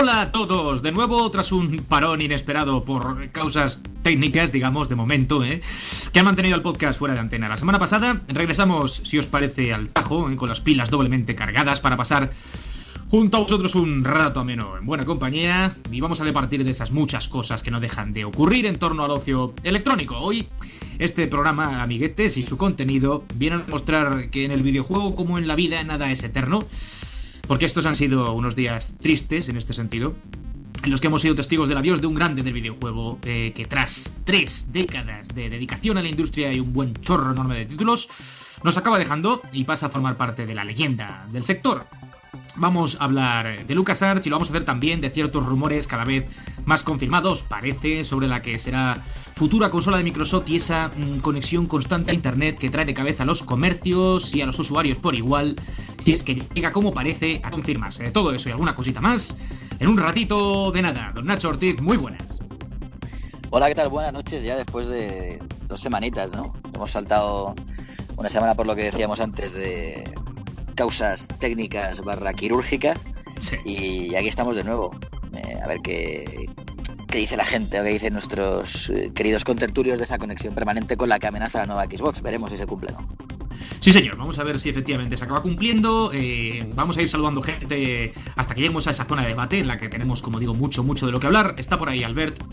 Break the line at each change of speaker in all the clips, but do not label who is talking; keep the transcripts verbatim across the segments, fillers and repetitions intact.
Hola a todos, de nuevo tras un parón inesperado por causas técnicas, digamos, de momento, ¿eh? que han mantenido el podcast fuera de antena. La semana pasada regresamos, si os parece, al tajo, ¿eh? con las pilas doblemente cargadas para pasar junto a vosotros un rato ameno en buena compañía, y vamos a departir de esas muchas cosas que no dejan de ocurrir en torno al ocio electrónico. Hoy este programa, amiguetes, y su contenido vienen a mostrar que en el videojuego como en la vida nada es eterno, porque estos han sido unos días tristes en este sentido, en los que hemos sido testigos del adiós de un grande del videojuego, eh, que tras tres décadas de dedicación a la industria y un buen chorro enorme de títulos, nos acaba dejando y pasa a formar parte de la leyenda del sector. Vamos a hablar de LucasArts y lo vamos a hacer también de ciertos rumores cada vez más confirmados, parece, sobre la que será futura consola de Microsoft y esa mmm, conexión constante a internet que trae de cabeza a los comercios y a los usuarios por igual, si es que llega como parece a confirmarse. De todo eso y alguna cosita más en un ratito de nada. Don Nacho Ortiz, muy buenas.
Hola, ¿qué tal? Buenas noches, ya después de dos semanitas, ¿no? Hemos saltado una semana por lo que decíamos antes de causas técnicas barra quirúrgicas, sí. Y aquí estamos de nuevo. Eh, a ver qué, qué dice la gente o qué dicen nuestros eh, queridos contertulios de esa conexión permanente con la que amenaza la nueva Xbox. Veremos si se cumple o no.
Sí, señor, vamos a ver si efectivamente se acaba cumpliendo. Eh, vamos a ir saludando gente hasta que lleguemos a esa zona de debate en la que tenemos, como digo, mucho, mucho de lo que hablar. Está por ahí Albert.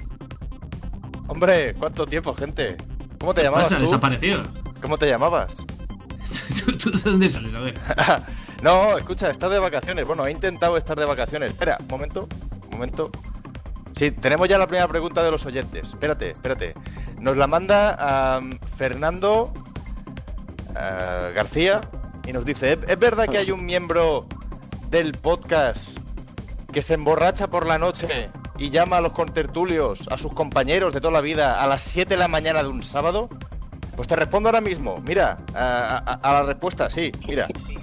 Hombre, ¿cuánto tiempo, gente? ¿Cómo te llamabas?
¿Qué pasa?
¿Tú?
¿Desaparecido?
¿Cómo te llamabas?
¿Tú de dónde sales? A ver.
No, escucha, estás de vacaciones. Bueno, he intentado estar de vacaciones. Espera, un momento, un momento. Sí, tenemos ya la primera pregunta de los oyentes. Espérate, espérate. Nos la manda um, Fernando uh, García y nos dice: ¿Es, ¿Es verdad que hay un miembro del podcast que se emborracha por la noche y llama a los contertulios, a sus compañeros de toda la vida, a las siete de la mañana de un sábado? Pues te respondo ahora mismo. Mira, a, a, a la respuesta, sí, mira.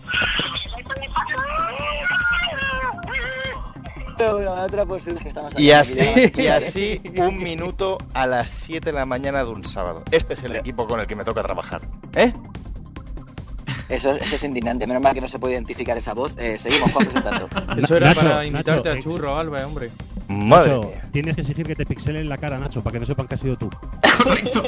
Y así, y así un minuto a las siete de la mañana de un sábado. Este es el equipo con el que me toca trabajar. ¿Eh?
Eso, eso es indignante. Menos mal que no se puede identificar esa voz. Eh, seguimos, Juan, presentando.
Eso era
Nacho,
para invitarte
Nacho,
a churro, Alba, hombre.
Madre
Nacho,
mía.
tienes que exigir que te pixelen la cara, Nacho, para que no sepan que has sido tú.
Correcto.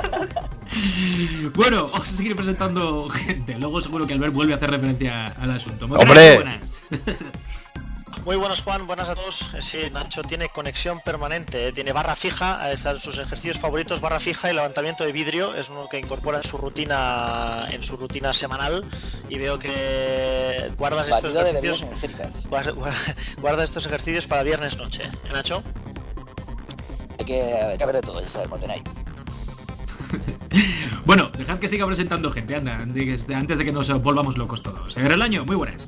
Bueno, vamos a seguir presentando gente. Luego seguro que Albert vuelve a hacer referencia al asunto.
¡Hombre!
Buenas.
Muy buenas, Juan, buenas a todos. Sí, Nacho tiene conexión permanente, ¿eh? Tiene barra fija, están sus ejercicios favoritos, barra fija y levantamiento de vidrio, es uno que incorpora en su rutina en su rutina semanal, y veo que guardas estos ejercicios guardas, guardas estos ejercicios para viernes noche, ¿eh, Nacho?
Hay que, hay que ver de todo, ya sabes, Montenay.
Bueno, dejad que siga presentando gente, anda, antes de que nos volvamos locos todos. En el año, muy buenas.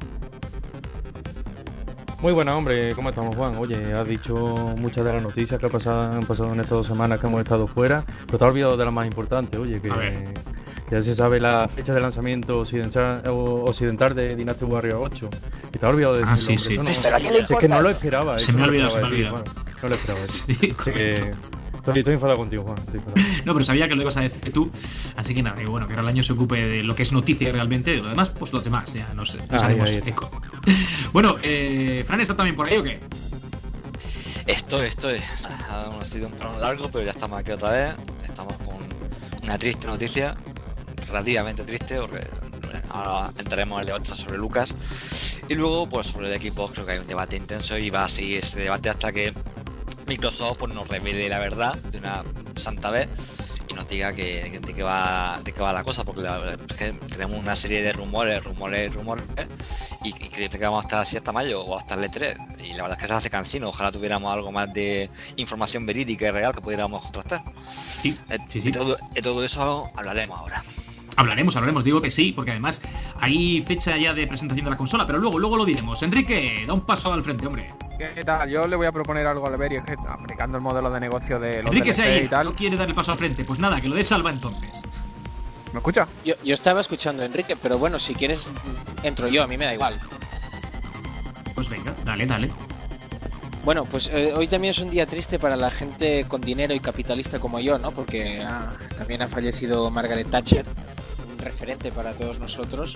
Muy buena, hombre, ¿cómo estamos, Juan? Oye, has dicho muchas de las noticias que han pasado, han pasado en estas dos semanas que hemos estado fuera, pero te has olvidado de la más importante, oye, que ya se sabe la fecha de lanzamiento occidental, occidental de Dynasty Warrior ocho. Y te has olvidado de
Ah,
decirlo,
sí,
hombre,
sí.
eso no,
¿Pero a quién le
es que
importa
no lo
eso?
esperaba.
Se
eso
me ha
no lo
olvidado,
esperaba
se me ha
decir,
olvidado.
Juan, no lo esperaba decir.
Sí,
Así que estoy, estoy enfadado contigo, Juan. Estoy enfadado.
No, pero sabía que lo ibas a decir tú, así que nada, digo, bueno, que ahora el año se ocupe de lo que es noticia realmente, de lo demás, pues los demás, ya nos, nos
Ahí,
haremos
ahí.
eco. Bueno, eh, Fran, ¿está también por ahí o qué?
Estoy, estoy. Ha sido un plano largo, pero ya estamos aquí otra vez. Estamos con una triste noticia, relativamente triste, porque ahora entraremos en el debate sobre Lucas. Y luego, pues sobre el equipo, creo que hay un debate intenso y va a seguir ese debate hasta que Microsoft pues, nos revele la verdad de una santa vez y nos diga que, que, de, qué va, de qué va la cosa, porque la, es que tenemos una serie de rumores, rumores, rumores, y, y creo que vamos a estar así hasta mayo o hasta el E tres, y la verdad es que se hace cansino. Ojalá tuviéramos algo más de información verídica y real que pudiéramos contrastar.
Sí, sí, sí.
De, todo, de todo eso hablaremos ahora.
Hablaremos, hablaremos, digo que sí, porque además hay fecha ya de presentación de la consola, pero luego, luego lo diremos. Enrique, da un paso al frente, hombre.
¿Qué tal? Yo le voy a proponer algo a Albert, y es que aplicando el modelo de negocio de los
Enrique
D L C
se ha ido,
y tal.
no quiere dar el paso al frente. Pues nada, que lo dé Salva entonces.
¿Me escucha?
Yo, yo estaba escuchando a Enrique, pero bueno, si quieres entro yo, a mí me da igual.
Pues venga, dale, dale.
Bueno, pues eh, hoy también es un día triste para la gente con dinero y capitalista como yo, ¿no? Porque ah, también ha fallecido Margaret Thatcher, un referente para todos nosotros.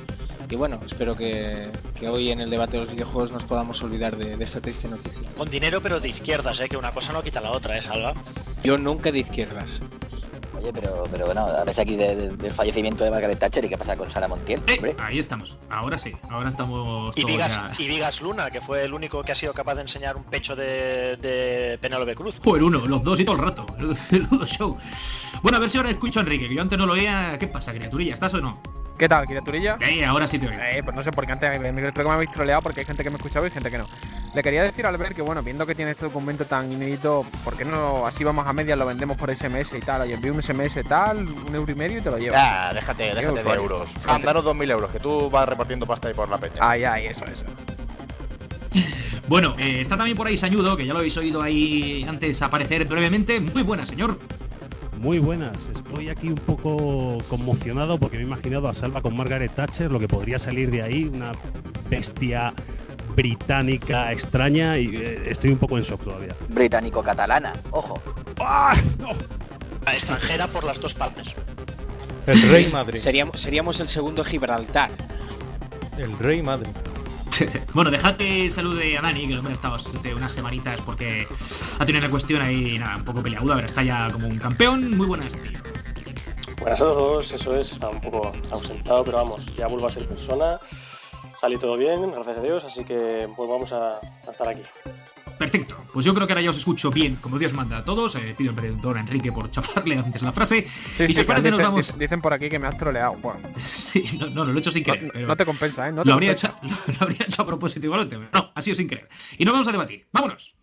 y bueno, espero que, que hoy en el debate de los videojuegos nos podamos olvidar de, de esta triste noticia.
Con dinero pero de izquierdas, ¿eh? Que una cosa no quita la otra, ¿eh, Salva?
Yo nunca de izquierdas.
Oye, pero, pero bueno, hablas aquí de, de, del fallecimiento de Margaret Thatcher y qué pasa con Sara Montiel, hombre.
Eh, ahí estamos, ahora sí, ahora estamos
y
todos
Vigas,
ya...
y Vigas Luna, que fue el único que ha sido capaz de enseñar un pecho de, de Penélope Cruz.
Joder, uno, los dos y todo el rato, el show. Bueno, a ver si ahora escucho a Enrique, que yo antes no lo oía. ¿Qué pasa, criaturilla? ¿Estás o no?
¿Qué tal, criaturilla?
Eh, ahora sí te oigo.
Eh, pues no sé, porque antes creo que me habéis troleado porque hay gente que me escuchaba y gente que no. Le quería decir a Albert que, bueno, viendo que tiene este documento tan inédito, ¿por qué no así vamos a medias, lo vendemos por S M S y tal? Oye, envío un S M S tal, un euro y medio y te lo llevas.
Ah, déjate,
Sí,
déjate de
usuario.
euros. Mandaros dos mil euros, que tú vas repartiendo pasta ahí por la peña.
Ay, ay, eso, eso.
Bueno, eh, está también por ahí Sañudo, que ya lo habéis oído ahí antes aparecer brevemente. Muy buena, señor.
Muy buenas, estoy aquí un poco conmocionado porque me he imaginado a Salva con Margaret Thatcher, lo que podría salir de ahí, una bestia británica extraña, y eh, estoy un poco en shock todavía.
Británico-catalana, ojo.
¡Ah! ¡No!
Extranjera por las dos partes.
El rey Madrid.
Seríamos, seríamos el segundo Gibraltar.
El rey Madrid.
Bueno, dejad que salude a Dani, que lo hemos estado unas semanitas porque ha tenido una cuestión ahí, nada, un poco peleaguda, pero está ya como un campeón. Muy buenas, tío.
Buenas a todos, eso es, está un poco ausentado, pero vamos, ya vuelvo a ser persona. Salí todo bien, gracias a Dios, así que pues vamos a, a estar aquí.
Perfecto, pues yo creo que ahora ya os escucho bien, como Dios manda a todos. Eh, pido perdón a Enrique por chafarle antes la frase.
Sí,
y
sí,
si os parece, nos
dicen,
vamos.
dicen por aquí que me has troleado. Bueno.
Sí, no, no, no, lo he hecho sin querer.
No,
pero
no te compensa, ¿eh? No te
lo, habría
compensa.
hecho, lo, lo habría hecho a propósito igualmente. Pero no, ha sido sin querer. Y nos vamos a debatir. ¡Vámonos!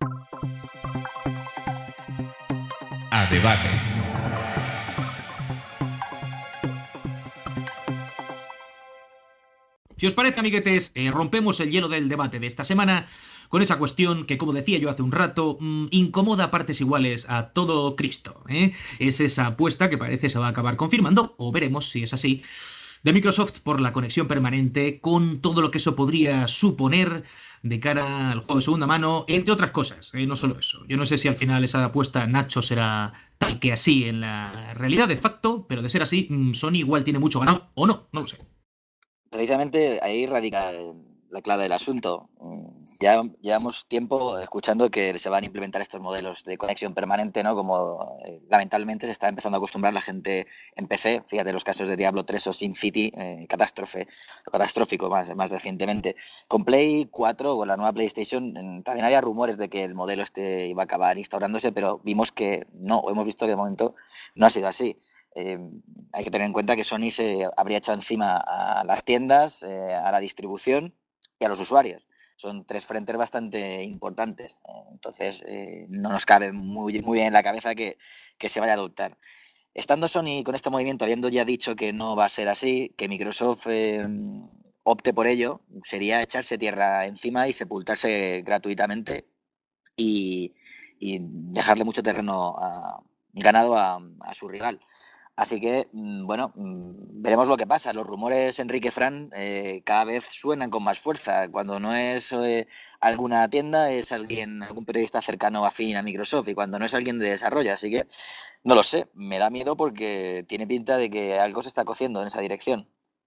A debate.
Si os parece, amiguetes, eh, rompemos el hielo del debate de esta semana con esa cuestión que, como decía yo hace un rato, mmm, incomoda a partes iguales a todo Cristo, ¿eh? Es esa apuesta que parece se va a acabar confirmando, o veremos si es así, de Microsoft por la conexión permanente, con todo lo que eso podría suponer de cara al juego de segunda mano, entre otras cosas, ¿eh? No solo eso. Yo no sé si al final esa apuesta, Nacho, será tal que así en la realidad de facto, pero de ser así, mmm, Sony igual tiene mucho ganado, o no, no lo sé.
Precisamente ahí radica la clave del asunto. Ya llevamos tiempo escuchando que se van a implementar estos modelos de conexión permanente, ¿no? Como eh, lamentablemente se está empezando a acostumbrar la gente en P C. Fíjate los casos de Diablo tres o SimCity, eh, catástrofe, catastrófico más, más recientemente. Con Play cuatro o la nueva PlayStation eh, también había rumores de que el modelo este iba a acabar instaurándose, pero vimos que no, hemos visto que de momento no ha sido así. Eh, hay que tener en cuenta que Sony se habría echado encima a las tiendas, eh, a la distribución y a los usuarios. Son tres frentes bastante importantes. Eh, entonces, eh, no nos cabe muy, muy bien en la cabeza que, que se vaya a adoptar. Estando Sony con este movimiento, habiendo ya dicho que no va a ser así, que Microsoft eh, opte por ello, sería echarse tierra encima y sepultarse gratuitamente y, y dejarle mucho terreno a, ganado a, a su rival. Así que, bueno, veremos lo que pasa. Los rumores, Enrique Fran, eh, cada vez suenan con más fuerza. Cuando no es eh, alguna tienda, es alguien, algún periodista cercano afín a Microsoft, y cuando no es alguien de desarrollo. Así que, no lo sé, me da miedo porque tiene pinta de que algo se está cociendo en esa dirección.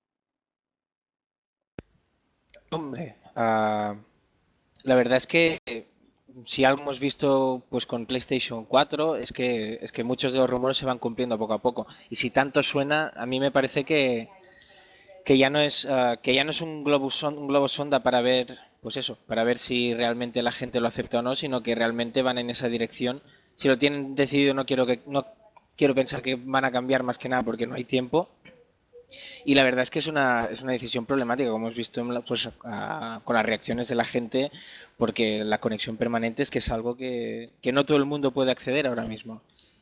Hombre, uh, la verdad es que eh, si algo hemos visto pues con PlayStation cuatro es que es que muchos de los rumores se van cumpliendo poco a poco, y si tanto suena, a mí me parece que que ya no es uh, que ya no es un globo son, un globo sonda para ver pues eso, para ver si realmente la gente lo acepta o no, sino que realmente van en esa dirección. Si lo tienen decidido, no quiero que no quiero pensar que van a cambiar, más que nada porque no hay tiempo. Y la verdad es que es una, es una decisión problemática, como hemos visto en la, pues, a, con las reacciones de la gente, porque la conexión permanente es que es algo que, que no todo el mundo puede acceder ahora mismo.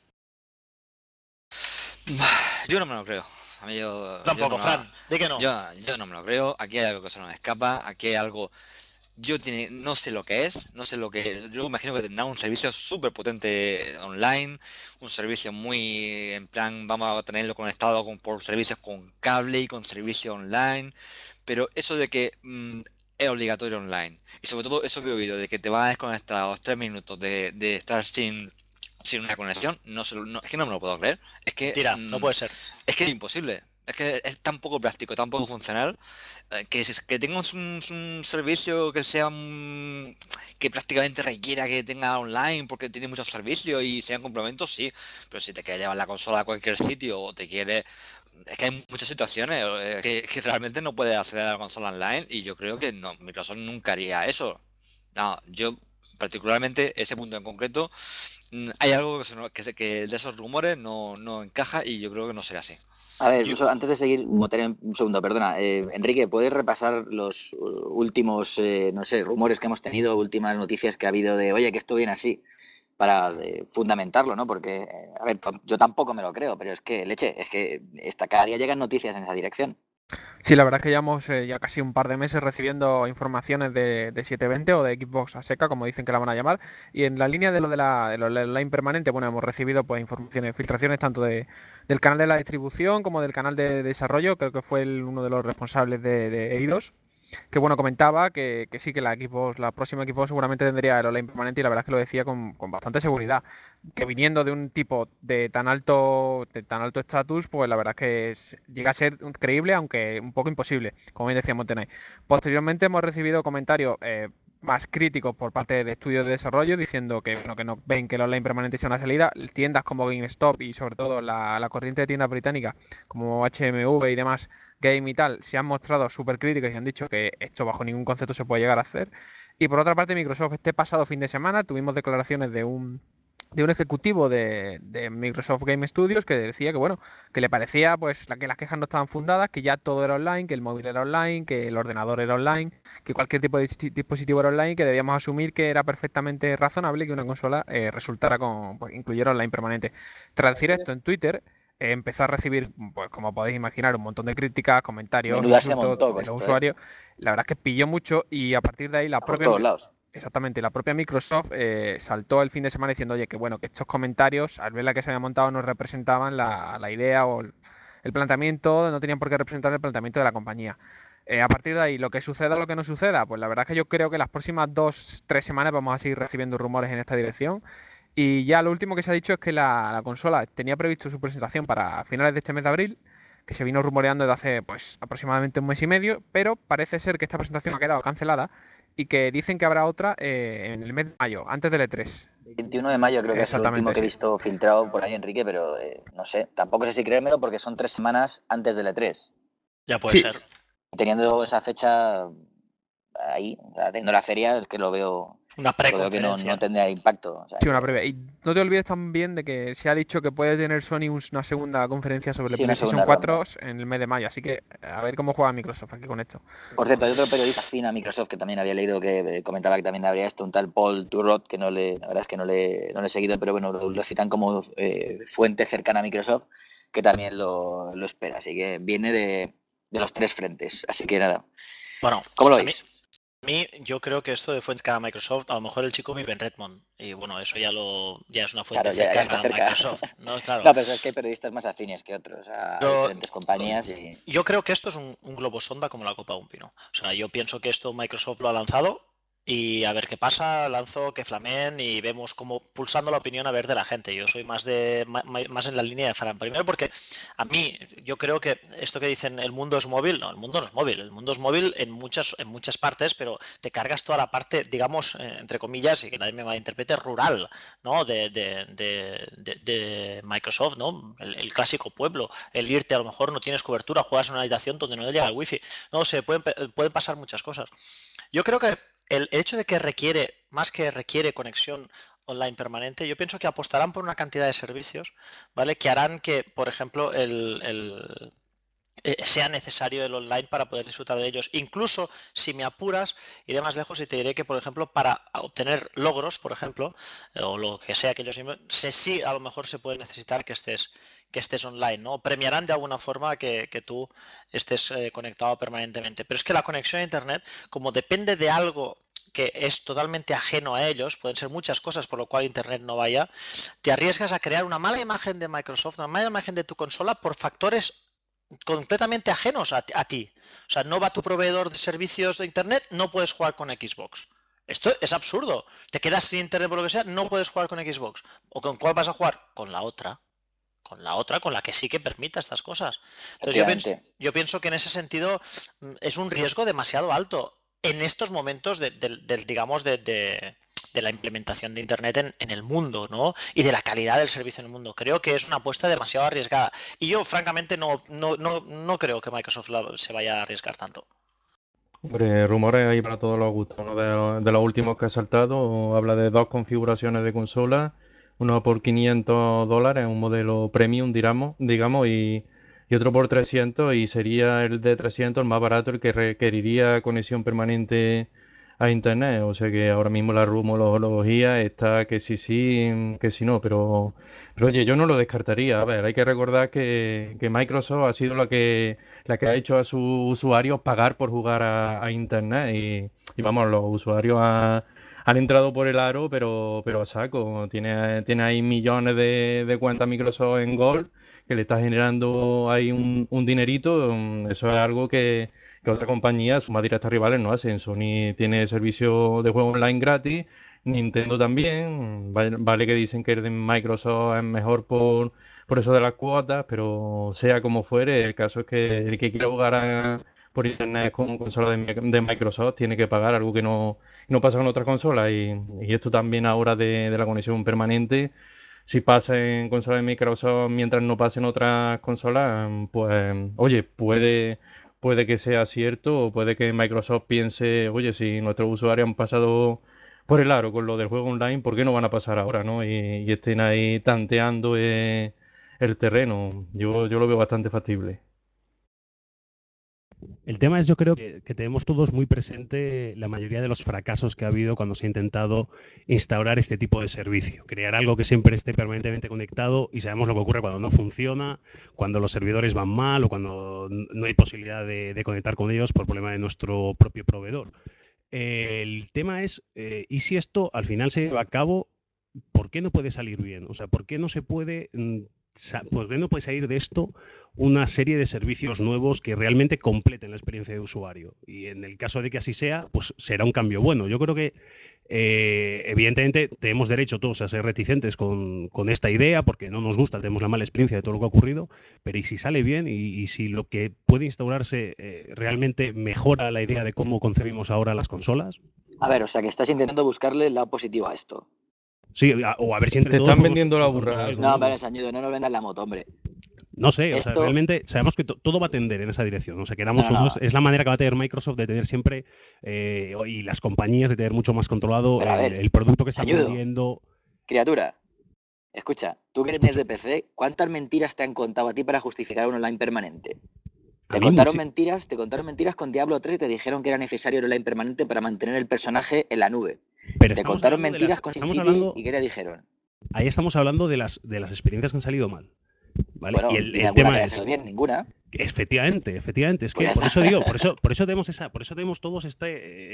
Yo no me lo creo. A mí yo,
Tampoco,
yo no,
Fran, ¿de qué no?
Yo, yo no me lo creo. Aquí hay algo que se nos escapa. Aquí hay algo... Yo tiene, no sé lo que es, no sé lo que... Yo imagino que tendrá un servicio súper potente online, un servicio muy en plan, vamos a tenerlo conectado con, por servicios con cable y con servicio online, pero eso de que mmm, es obligatorio online, y sobre todo eso que he oído, de que te vas a desconectar a los tres minutos de, de estar sin, sin una conexión, no, se, no es que no me lo puedo creer. Es que...
Tira,
mmm,
no puede ser.
Es que es imposible. Es que es tan poco práctico, tan poco funcional, eh, que, es- que tengas un, un servicio que sea un- que prácticamente requiera que tenga online porque tiene muchos servicios y sean complementos, sí. Pero si te quieres llevar la consola a cualquier sitio o te quieres... Es que hay muchas situaciones eh, que, que realmente no puedes acceder a la consola online y yo creo que no, Microsoft nunca haría eso. No, yo particularmente ese punto en concreto, mm, hay algo que, se no- que, se- que de esos rumores no, no encaja y yo creo que no será así.
A ver,
Yo-
so- antes de seguir, Moter, un segundo, perdona. Eh, Enrique, ¿puedes repasar los uh, últimos, eh, no sé, rumores que hemos tenido, últimas noticias que ha habido de, oye, que esto viene así, para eh, fundamentarlo, ¿no? Porque, eh, a ver, to- yo tampoco me lo creo, pero es que, leche, es que esta, cada día llegan noticias en esa dirección.
Sí, la verdad es que llevamos eh, ya casi un par de meses recibiendo informaciones de, de setecientos veinte o de Xbox a seca, como dicen que la van a llamar. Y en la línea de lo de la, de lo del online permanente, bueno, hemos recibido pues informaciones, filtraciones tanto de, del canal de la distribución como del canal de desarrollo. Creo que fue el- uno de los responsables de, de Eidos, que bueno, comentaba que, que sí, que la Xbox, la próxima Xbox seguramente tendría el online permanente, y la verdad es que lo decía con, con bastante seguridad. Que viniendo de un tipo de tan alto de tan alto estatus, pues la verdad es que es- llega a ser creíble, aunque un poco imposible, como bien decía Montenay. Posteriormente hemos recibido comentarios eh, más críticos por parte de estudios de desarrollo diciendo que, bueno, que no ven que el online permanente sea una salida. Tiendas como GameStop y sobre todo la, la corriente de tiendas británicas como H M V y demás, Game y tal, se han mostrado súper críticos y han dicho que esto bajo ningún concepto se puede llegar a hacer. Y por otra parte, Microsoft, este pasado fin de semana tuvimos declaraciones de un de un ejecutivo de, de Microsoft Game Studios que decía que bueno, que le parecía pues la- que las quejas no estaban fundadas, que ya todo era online, que el móvil era online, que el ordenador era online, que cualquier tipo de dis- dispositivo era online, que debíamos asumir que era perfectamente razonable que una consola eh, resultara con, pues, incluyera online permanente. Tras decir esto en Twitter, eh, empezó a recibir, pues como podéis imaginar, un montón de críticas, comentarios,
Menuda se
insultos
montó
de
con
los
esto, ¿eh?
usuarios. La verdad es que pilló mucho y a partir de ahí la
Por
propia
todos lados.
Exactamente, la propia Microsoft eh, saltó el fin de semana diciendo, oye, que bueno, que estos comentarios, al ver la que se había montado, no representaban la, la idea o el, el planteamiento, no tenían por qué representar el planteamiento de la compañía. Eh, a partir de ahí, lo que suceda o lo que no suceda, pues la verdad es que yo creo que las próximas dos, tres semanas vamos a seguir recibiendo rumores en esta dirección. Y ya lo último que se ha dicho es que la, la consola tenía previsto su presentación para finales de este mes de abril, que se vino rumoreando desde hace pues aproximadamente un mes y medio, pero parece ser que esta presentación ha quedado cancelada y que dicen que habrá otra eh, en el mes de mayo, antes del E tres.
veintiuno de mayo creo que es el último
Exactamente,
que he
sí.
visto filtrado por ahí, Enrique, pero eh, no sé, tampoco sé si creérmelo porque son tres semanas antes del E tres.
Ya puede
Sí.
ser.
Teniendo esa fecha ahí, o sea, teniendo la feria, es que lo veo,
Una
lo veo que no,
preconferencia.
no tendría impacto. O sea,
Sí, una
que-
breve. Y no te olvides también de que se ha dicho que puede tener Sony un- una segunda conferencia sobre el
Sí, una
PlayStation
segunda
cuatro
ronda.
en el mes de mayo, así que a ver cómo juega Microsoft aquí con esto.
Por cierto, hay otro periodista afín a Microsoft que también había leído que eh, comentaba que también habría esto, un tal Paul Turrot, que no le, la verdad es que no le, no le he seguido, pero bueno, lo, lo citan como eh, fuente cercana a Microsoft, que también lo, lo espera. Así que viene de, de los tres frentes. Así que nada.
Bueno,
¿Cómo lo
a mí,
veis?
a mí yo creo que esto de fuente cercana a Microsoft, a lo mejor el chico vive en Redmond. Y bueno, eso ya lo ya es una fuente
Claro, ya, ya
cercana
está
a
cerca.
Microsoft. No, claro.
No, pero es que hay periodistas más afines que otros a
Pero-
diferentes compañías y...
Yo creo que esto es un, un globo sonda como la copa de un pino. O sea, yo pienso que esto Microsoft lo ha lanzado y a ver qué pasa, lanzo que flamen y vemos cómo pulsando la opinión a ver de la gente. Yo soy más de ma- ma- más en la línea de Fran. Primero porque a mí yo creo que esto que dicen el mundo es móvil, no, el mundo no es móvil, el mundo es móvil en muchas en muchas partes, pero te cargas toda la parte, digamos, eh, entre comillas, y que nadie me malinterprete, rural, ¿no? De, de, de, de, de Microsoft, ¿no? El, el clásico pueblo, el irte a lo mejor no tienes cobertura, juegas en una habitación donde no llega el wifi, no sé, pueden, pueden pasar muchas cosas. Yo creo que el hecho de que requiere, más que requiere conexión online permanente, yo pienso que apostarán por una cantidad de servicios, ¿vale? Que harán que, por ejemplo, el, el eh, sea necesario el online para poder disfrutar de ellos. Incluso si me apuras, iré más lejos y te diré que, por ejemplo, para obtener logros, por ejemplo, eh, o lo que sea que ellos se sí a lo mejor se puede necesitar que estés que estés online, ¿no? Premiarán de alguna forma que, que tú estés eh, conectado permanentemente. Pero es que la conexión a internet, como depende de algo que es totalmente ajeno a ellos, pueden ser muchas cosas por lo cual internet no vaya, te arriesgas a crear una mala imagen de Microsoft, una mala imagen de tu consola por factores completamente ajenos a, a ti. O sea, no va tu proveedor de servicios de internet, no puedes jugar con Xbox. Esto es absurdo. Te quedas sin internet por lo que sea, no puedes jugar con Xbox. ¿O con cuál vas a jugar? Con la otra. con la otra, con la que sí que permita estas cosas. Entonces yo pienso, yo pienso que en ese sentido es un riesgo demasiado alto en estos momentos de, de, de digamos, de, de, de la implementación de Internet en, en el mundo, ¿no? Y de la calidad del servicio en el mundo. Creo que es una apuesta demasiado arriesgada. Y yo, francamente, no, no, no, no creo que Microsoft la, se vaya a arriesgar tanto.
Hombre, rumores ahí para todos los gustos, ¿no? De, de los últimos que ha saltado, habla de dos configuraciones de consola, uno por quinientos dólares, un modelo premium, digamos, digamos y, y otro por trescientos, y sería el de trescientos el más barato, el que requeriría conexión permanente a internet. O sea que ahora mismo la rumorología está que sí, sí, que sí no, pero, pero oye, yo no lo descartaría. A ver, hay que recordar que, que Microsoft ha sido la que, la que ha hecho a sus usuarios pagar por jugar a, a internet y, y vamos, los usuarios ha- han entrado por el aro, pero, pero a saco. Tiene, tiene ahí millones de, de cuentas Microsoft en Gold que le está generando ahí un, un dinerito. mm, Eso es algo que, que otras compañías, sus más directas rivales, no hacen. Sony tiene servicio de juego online gratis, Nintendo también. Vale, vale que dicen que el de Microsoft es mejor por, por eso de las cuotas, pero sea como fuere, el caso es que el que quiera jugar a- por internet con consola de, Mi- de Microsoft tiene que pagar algo que no, no pasa con otras consolas. Y, y esto también ahora de, de la conexión permanente. Si pasa en consolas de Microsoft mientras no pase en otras consolas, pues oye, puede, puede que sea cierto, o puede que Microsoft piense, oye, si nuestros usuarios han pasado por el aro con lo del juego online, ¿por qué no van a pasar ahora, no? Y, y estén ahí tanteando eh, el terreno. Yo, yo lo veo bastante factible.
El tema es, yo creo que, que tenemos todos muy presente la mayoría de los fracasos que ha habido cuando se ha intentado instaurar este tipo de servicio. Crear algo que siempre esté permanentemente conectado, y sabemos lo que ocurre cuando no funciona, cuando los servidores van mal o cuando no hay posibilidad de, de conectar con ellos por problema de nuestro propio proveedor. El tema es, eh, ¿y si esto al final se lleva a cabo? ¿Por qué no puede salir bien? O sea, ¿por qué no se puede, mm, sa- por qué no puede salir de esto una serie de servicios nuevos que realmente completen la experiencia de usuario? Y en el caso de que así sea, pues será un cambio bueno. Yo creo que, eh, evidentemente, tenemos derecho todos a ser reticentes con, con esta idea, porque no nos gusta, tenemos la mala experiencia de todo lo que ha ocurrido, pero ¿y si sale bien? ¿Y, y si lo que puede instaurarse eh, realmente mejora la idea de cómo concebimos ahora las consolas?
A ver, o sea que estás intentando buscarle el lado positivo a esto.
Sí, a- o a ver si entre
Te
todos
están
podemos
vendiendo la
encontrar
burrada.
algo,
No,
¿no?
hombre, Sañudo, no nos vendas la moto, hombre.
No sé, o sea,
Esto-
realmente sabemos que to- todo va a tender en esa dirección. O sea, queramos
No, no,
o no,
no.
es la manera que va a tener Microsoft de tener siempre, eh, y las compañías de tener mucho más controlado
Pero a
el,
ver,
el producto que están
ayudo.
vendiendo.
Criatura, escucha, tú que eres de P C, ¿cuántas mentiras te han contado a ti para justificar un online permanente?
A
Te
mí
contaron
muchi-
mentiras, te contaron mentiras con Diablo tres y te dijeron que era necesario el online permanente para mantener el personaje en la nube.
Pero
Te
estamos
contaron
hablando de
mentiras
las-
con
estamos
SimCity
hablando-
y ¿qué te dijeron?
Ahí estamos hablando de las, de las experiencias que han salido mal. ¿Vale?
Bueno,
y el,
dime
el
alguna
tema
que haya
es,
salido bien, ninguna.
efectivamente, efectivamente, es que
Pues ya
por
está.
eso digo, por eso, por eso tenemos esa, por eso tenemos todos esta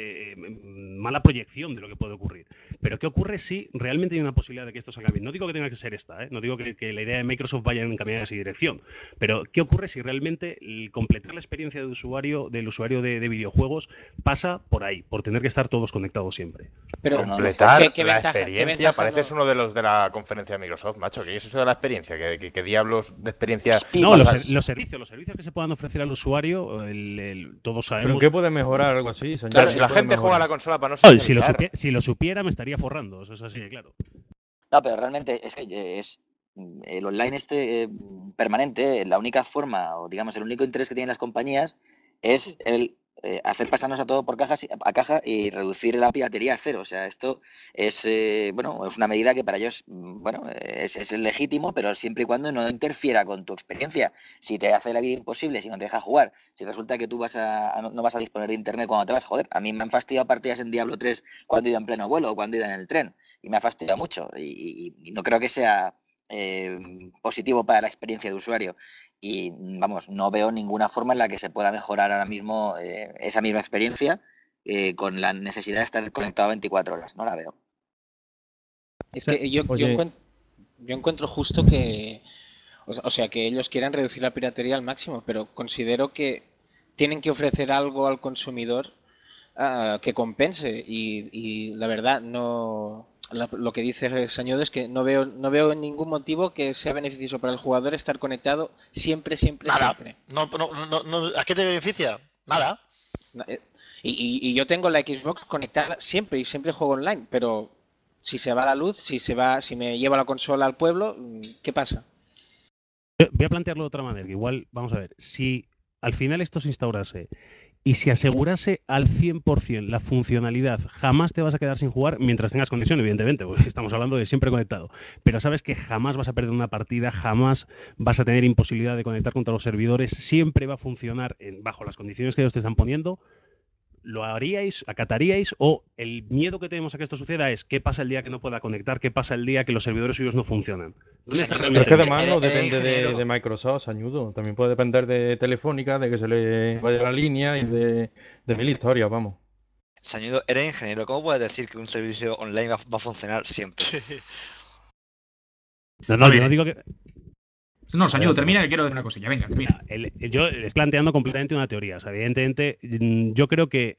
mala proyección de lo que puede ocurrir. Pero ¿qué ocurre si realmente hay una posibilidad de que esto salga bien? No digo que tenga que ser esta, ¿eh? No digo que, que la idea de Microsoft vaya encaminada en esa dirección, pero ¿qué ocurre si realmente el completar la experiencia de usuario, del usuario de, de videojuegos pasa por ahí, por tener que estar todos conectados siempre?
Pero
Pero no,
Completar
¿qué- qué
la
ventaja- qué
experiencia,
ventajas
pareces
no-
uno de los de la conferencia de Microsoft, macho. ¿Qué es eso de la experiencia? ¿Qué, qué- qué diablos de experiencia?
No, los,
pasas?
ser- los servicios, los servicios que se puedan ofrecer al usuario, el- el- todos
¿Pero en
sabemos.
qué puede mejorar algo así, señor?
Claro,
¿Qué
si la
puede
gente juega a
mejorar?
la consola para no
No, si, lo
socializar.
supie- si lo supiera, me estaría forrando, eso es así de claro.
No, pero realmente es que eh, es mm, el online este eh, permanente, la única forma, o digamos, el único interés que tienen las compañías es el eh, hacer pasarnos a todo por cajas, y- a caja y reducir la piratería a cero. O sea, esto es, eh, bueno, es una medida que para ellos, mm, bueno, es, es legítimo, pero siempre y cuando no interfiera con tu experiencia. Si te hace la vida imposible, si no te deja jugar, si resulta que tú vas a, a no, no vas a disponer de internet cuando te vas, joder, a mí me han fastidiado partidas en Diablo tres cuando he ido en pleno vuelo o cuando he ido en el tren. Y me ha fastidiado mucho. Y, y- y no creo que sea eh, positivo para la experiencia de usuario. Y vamos, no veo ninguna forma en la que se pueda mejorar ahora mismo eh, esa misma experiencia eh, con la necesidad de estar conectado veinticuatro horas. No la veo.
Es que yo, yo,
Oye.
encuent- yo encuentro justo que, o sea- o sea, que ellos quieran reducir la piratería al máximo, pero considero que tienen que ofrecer algo al consumidor ah, que compense y, y la verdad no, la, lo que dice Sañudo es que no veo no veo ningún motivo que sea beneficioso para el jugador estar conectado siempre, siempre,
Nada.
siempre.
No, no, no, no, ¿a qué te beneficia? Nada.
Y, y, y yo tengo la Xbox conectada siempre y siempre juego online, pero si se va la luz, si se va, si me llevo la consola al pueblo, ¿qué pasa?
Voy a plantearlo de otra manera, que igual, vamos a ver, si al final esto se instaurase y se asegurase al cien por cien la funcionalidad, jamás te vas a quedar sin jugar mientras tengas conexión, evidentemente, porque estamos hablando de siempre conectado, pero sabes que jamás vas a perder una partida, jamás vas a tener imposibilidad de conectar contra los servidores, siempre va a funcionar en, bajo las condiciones que ellos te están poniendo. ¿Lo haríais, acataríais o el miedo que tenemos a que esto suceda es qué pasa el día que no pueda conectar, qué pasa el día que los servidores suyos no funcionan? ¿Dónde está
Pero es que además no
Eh, eh,
depende de,
ingeniero.
de Microsoft, Sañudo. También puede depender de Telefónica, de que se le vaya la línea y de, de mil historias, vamos.
Sañudo, eres ingeniero, ¿cómo puedes decir que un servicio online va, va a funcionar siempre?
No, no,
A
yo
ver.
no digo que...
No, Sañudo, termina que quiero decir una cosilla. Venga, termina.
El- el- yo estoy planteando completamente una teoría. O sea, evidentemente, mm, yo creo que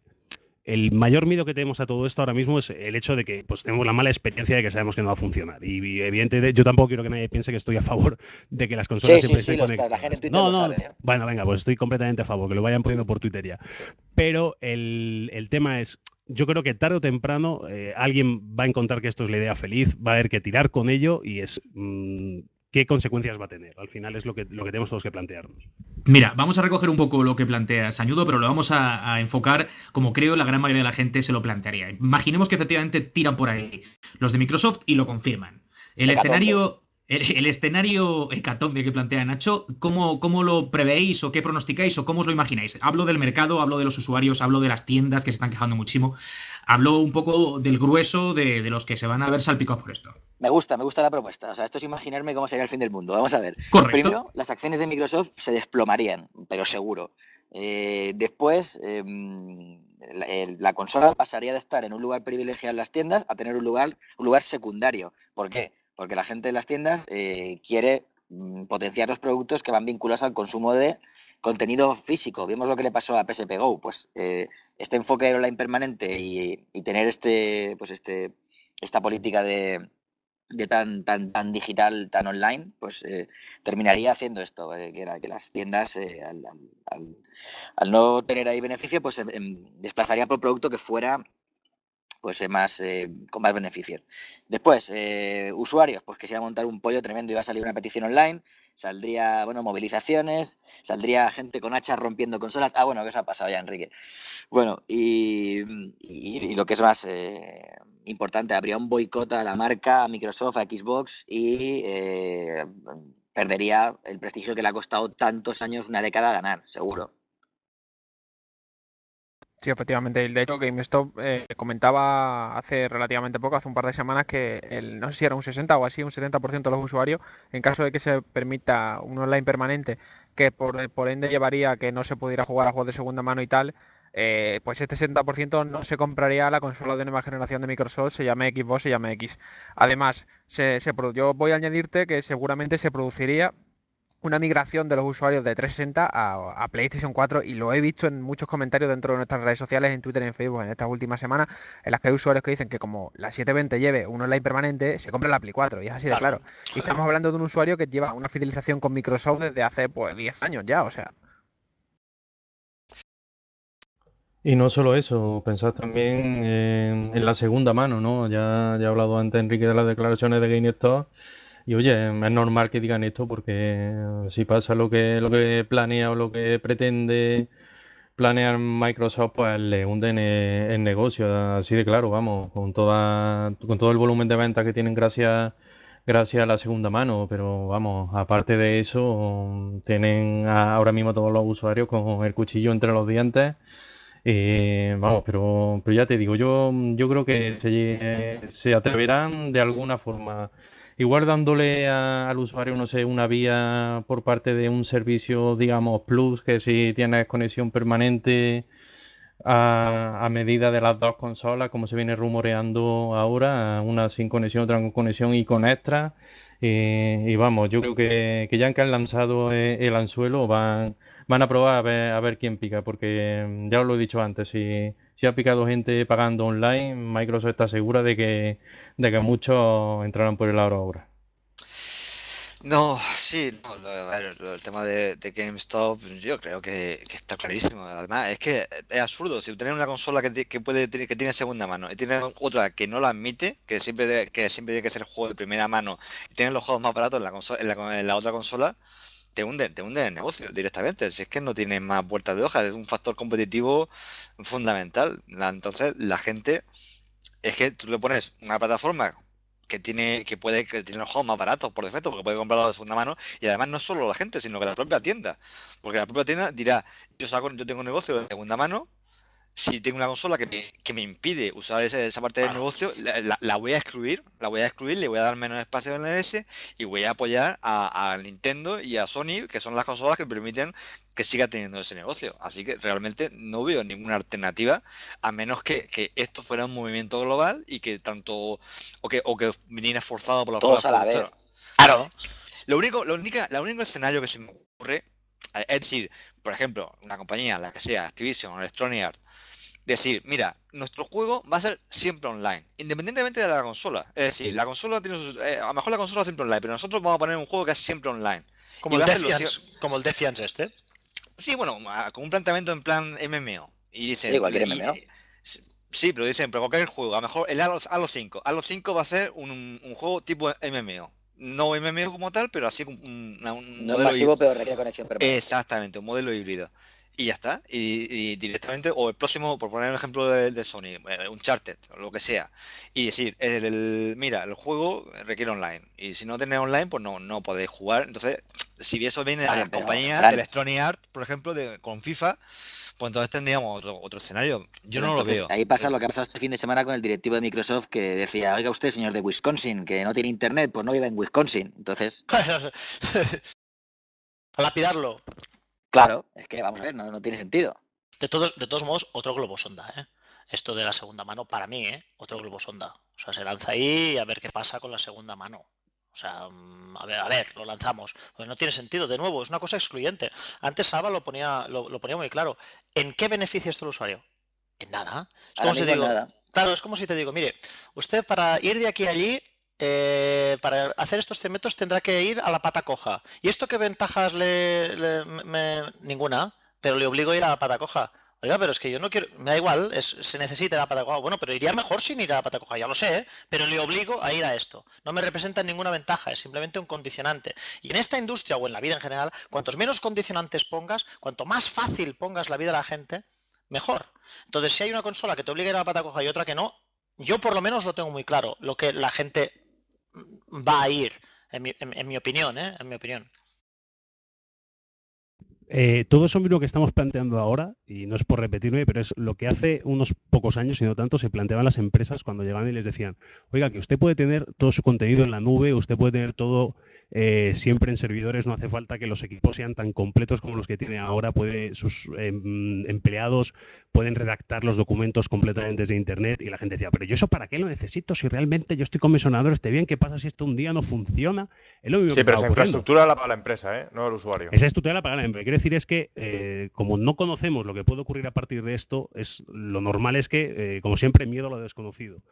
el mayor miedo que tenemos a todo esto ahora mismo es el hecho de que pues tenemos la mala experiencia de que sabemos que no va a funcionar. Y, y evidentemente, yo tampoco quiero que nadie piense que estoy a favor de que las consolas
Sí, sí,
siempre
sí,
estén
lo está,
conectadas.
la gente en Twitter
no,
lo
no,
sabe, ¿eh?
bueno, venga, pues estoy completamente a favor, que lo vayan poniendo por Twitter ya. Pero el, el tema es, yo creo que tarde o temprano eh, alguien va a encontrar que esto es la idea feliz, va a haber que tirar con ello y es... mmm, ¿qué consecuencias va a tener? Al final es lo que, lo que tenemos todos que plantearnos.
Mira, vamos a recoger un poco lo que plantea Sañudo, pero lo vamos a, a enfocar como creo la gran mayoría de la gente se lo plantearía. Imaginemos que efectivamente tiran por ahí los de Microsoft y lo confirman. El
Hecatombe.
escenario, el, el escenario hecatombe que plantea Nacho, ¿cómo, ¿cómo lo prevéis o qué pronosticáis o cómo os lo imagináis? Hablo del mercado, hablo de los usuarios, hablo de las tiendas que se están quejando muchísimo, hablo un poco del grueso de, de los que se van a ver salpicados por esto.
Me gusta, me gusta la propuesta. O sea, esto es imaginarme cómo sería el fin del mundo. Vamos a ver.
Correcto.
Primero, las acciones de Microsoft se desplomarían, pero seguro. Eh, después, eh, la, el- la consola pasaría de estar en un lugar privilegiado en las tiendas a tener un lugar, un lugar secundario. ¿Por qué? Porque la gente de las tiendas eh, quiere mm, potenciar los productos que van vinculados al consumo de contenido físico. Vimos lo que le pasó a P S P Go. Pues eh, este enfoque online permanente y, y tener este, pues este, esta política de de tan, tan, tan digital, tan online, pues eh, terminaría haciendo esto, eh, que era que las tiendas, eh, al, al, al, al no tener ahí beneficio, pues em, em, desplazarían por producto que fuera pues eh, más eh, con más beneficios. Después, eh, usuarios, pues que se iba a montar un pollo tremendo, iba a salir una petición online, saldría, bueno, movilizaciones, saldría gente con hachas rompiendo consolas. Ah, bueno, que eso ha pasado ya, Enrique. Bueno, y, y, y lo que es más eh, importante, habría un boicot a la marca, a Microsoft, a Xbox y eh, perdería el prestigio que le ha costado tantos años, una década ganar, seguro.
Sí, efectivamente. De hecho, GameStop eh, comentaba hace relativamente poco, hace un par de semanas, que el, no sé si era un sesenta o así, un setenta por ciento de los usuarios, en caso de que se permita un online permanente, que por, por ende llevaría a que no se pudiera jugar a juegos de segunda mano y tal, eh, pues este setenta por ciento no se compraría la consola de nueva generación de Microsoft, se llame Xbox, se llame X. Además, se, se, yo voy a añadirte que seguramente se produciría una migración de los usuarios de trescientos sesenta a, a PlayStation cuatro, y lo he visto en muchos comentarios dentro de nuestras redes sociales, en Twitter y en Facebook en estas últimas semanas, en las que hay usuarios que dicen que como la setecientos veinte lleve un online permanente, se compra la Play cuatro, y es así de claro. Y estamos hablando de un usuario que lleva una fidelización con Microsoft desde hace pues diez años ya, o sea.
Y no solo eso, pensad también en, en la segunda mano, ¿no? Ya, ya he hablado antes, Enrique, de las declaraciones de GameStop. Y oye, es normal que digan esto porque si pasa lo que, lo que planea o lo que pretende planear Microsoft, pues le hunden el, el negocio, así de claro, vamos, con toda, con todo el volumen de ventas que tienen gracias, gracias a la segunda mano. Pero vamos, aparte de eso, tienen a- ahora mismo todos los usuarios con el cuchillo entre los dientes. Eh, vamos, pero, pero ya te digo, yo, yo creo que se, se atreverán de alguna forma, igual dándole a- al usuario, no sé, una vía por parte de un servicio, digamos, Plus, que si tienes conexión permanente a, a medida de las dos consolas, como se viene rumoreando ahora, una sin conexión, otra con conexión y con extra. Y, y vamos, yo creo que, que ya que han lanzado el, el anzuelo van, van a probar a ver, a ver quién pica, porque mm, ya os lo he dicho antes, si, si ha picado gente pagando online, Microsoft está segura de que, de que muchos entrarán por el aro ahora.
No, sí, no, lo- a ver, lo- el tema de, de GameStop, yo creo que, que está clarísimo. Además, es que es absurdo. Si tienes una consola que, ti- que puede tener- que tiene segunda mano y tienes otra que no la admite, que siempre de- que siempre tiene que ser juego de primera mano, y tienes los juegos más baratos en la consola, en la, con- en la otra consola, te hunde, te hunde el negocio directamente. Si es que no tienes más vueltas de hoja, es un factor competitivo fundamental. La- entonces, la gente es que tú le pones una plataforma que tiene que puede que tiene los juegos más baratos por defecto porque puede comprarlo de segunda mano y además no solo la gente sino que la propia tienda, porque la propia tienda dirá, yo saco yo tengo un negocio de segunda mano, si tengo una consola que me, que me impide usar esa, esa parte del negocio, la, la- la voy a excluir, la voy a excluir, le voy a dar menos espacio en el S y voy a apoyar a, a Nintendo y a Sony, que son las consolas que permiten que siga teniendo ese negocio. Así que realmente no veo ninguna alternativa, a menos que, que esto fuera un movimiento global y que tanto, o que, o que viniera forzado por la por
Todos
la
a la
productora.
vez.
Claro.
Lo único, lo única, la único escenario que se me ocurre, eh, es decir, por ejemplo, una compañía, la que sea, Activision o Electronic Arts, decir, mira, nuestro juego va a ser siempre online, independientemente de la consola. Es decir, la consola tiene sus, eh, a lo mejor la consola es siempre online, pero nosotros vamos a poner un juego que es siempre online.
Como
Y
el
va a hacerlo sie-
Defiance, como el Defiance este.
Sí, bueno, a- con un planteamiento en plan M M O. Y
Sí,
dicen,
cualquier
y-
M M O.
y- sí, pero dicen, pero cualquier juego, a lo mejor el Halo, Halo cinco. Halo cinco va a ser un, un juego tipo M M O. No M M O como tal, pero así un, un- un
No es
modelo hí-
masivo, pero requiere conexión permanente.
Exactamente, un modelo híbrido. Y ya está. Y, y directamente, o el próximo, por poner un ejemplo de, de Sony, eh, Uncharted, o lo que sea. Y decir, el, el- mira, el juego requiere online. Y si no tenéis online, pues no, no podéis jugar. Entonces, si eso viene a
Vale,
las
pero,
compañías
Fran,
de Electronic Arts, por ejemplo, de, con FIFA, pues entonces tendríamos otro, otro escenario. Yo
pero
no lo
entonces
veo.
ahí pasa lo que ha pasado este fin de semana con el directivo de Microsoft que decía, oiga usted, señor de Wisconsin, que no tiene internet, pues no vive en Wisconsin. Entonces,
A lapidarlo.
claro, es que vamos a ver, no, no tiene sentido.
De todos, de todos modos, otro globo sonda, ¿eh? Esto de la segunda mano, para mí, ¿eh? Otro globo sonda. O sea, se lanza ahí y a ver qué pasa con la segunda mano. O sea, mm, a ver, a ver, lo lanzamos. Pues no tiene sentido. De nuevo, es una cosa excluyente. Antes Saba lo ponía, lo, lo ponía muy claro. ¿En qué beneficia esto al usuario? En nada. Es
Ahora
como si te
mismo
digo,
nada.
claro, es como si te digo, mire, usted para ir de aquí a allí, eh, para hacer estos cien metros tendrá que ir a la pata coja. ¿Y esto qué ventajas le, le- me- ninguna? Pero le obligo a ir a la pata coja. Oiga, pero es que yo no quiero, me da igual, es- se necesita la pata coja. Bueno, pero iría mejor sin ir a la pata coja, ya lo sé, ¿eh? Pero le obligo a ir a esto. No me representa ninguna ventaja, es simplemente un condicionante. Y en esta industria o en la vida en general, cuantos menos condicionantes pongas, cuanto más fácil pongas la vida a la gente, mejor. Entonces, si hay una consola que te obliga a ir a la pata coja y otra que no, yo por lo menos lo tengo muy claro, lo que la gente va a ir, en mi, en, en mi opinión, ¿eh? En mi opinión.
Eh, todo eso mismo que estamos planteando ahora, y no es por repetirme, pero es lo que hace unos pocos años y no tanto se planteaban las empresas cuando llegaban y les decían, oiga, que usted puede tener todo su contenido en la nube, usted puede tener todo eh, siempre en servidores, no hace falta que los equipos sean tan completos como los que tiene ahora, puede, sus eh, empleados pueden redactar los documentos completamente desde internet, y la gente decía, pero yo eso para qué lo necesito si realmente yo estoy con mi sonador, esté bien, ¿qué pasa si esto un día no funciona? Es lo mismo
Sí,
que
pero
estaba
esa
ocurriendo.
infraestructura la paga la empresa, ¿eh? No el usuario.
Esa es tutela para la empresa. Quiero decir es que, eh, como no conocemos lo que puede ocurrir a partir de esto, es lo normal es que, eh, como siempre, miedo a lo desconocido.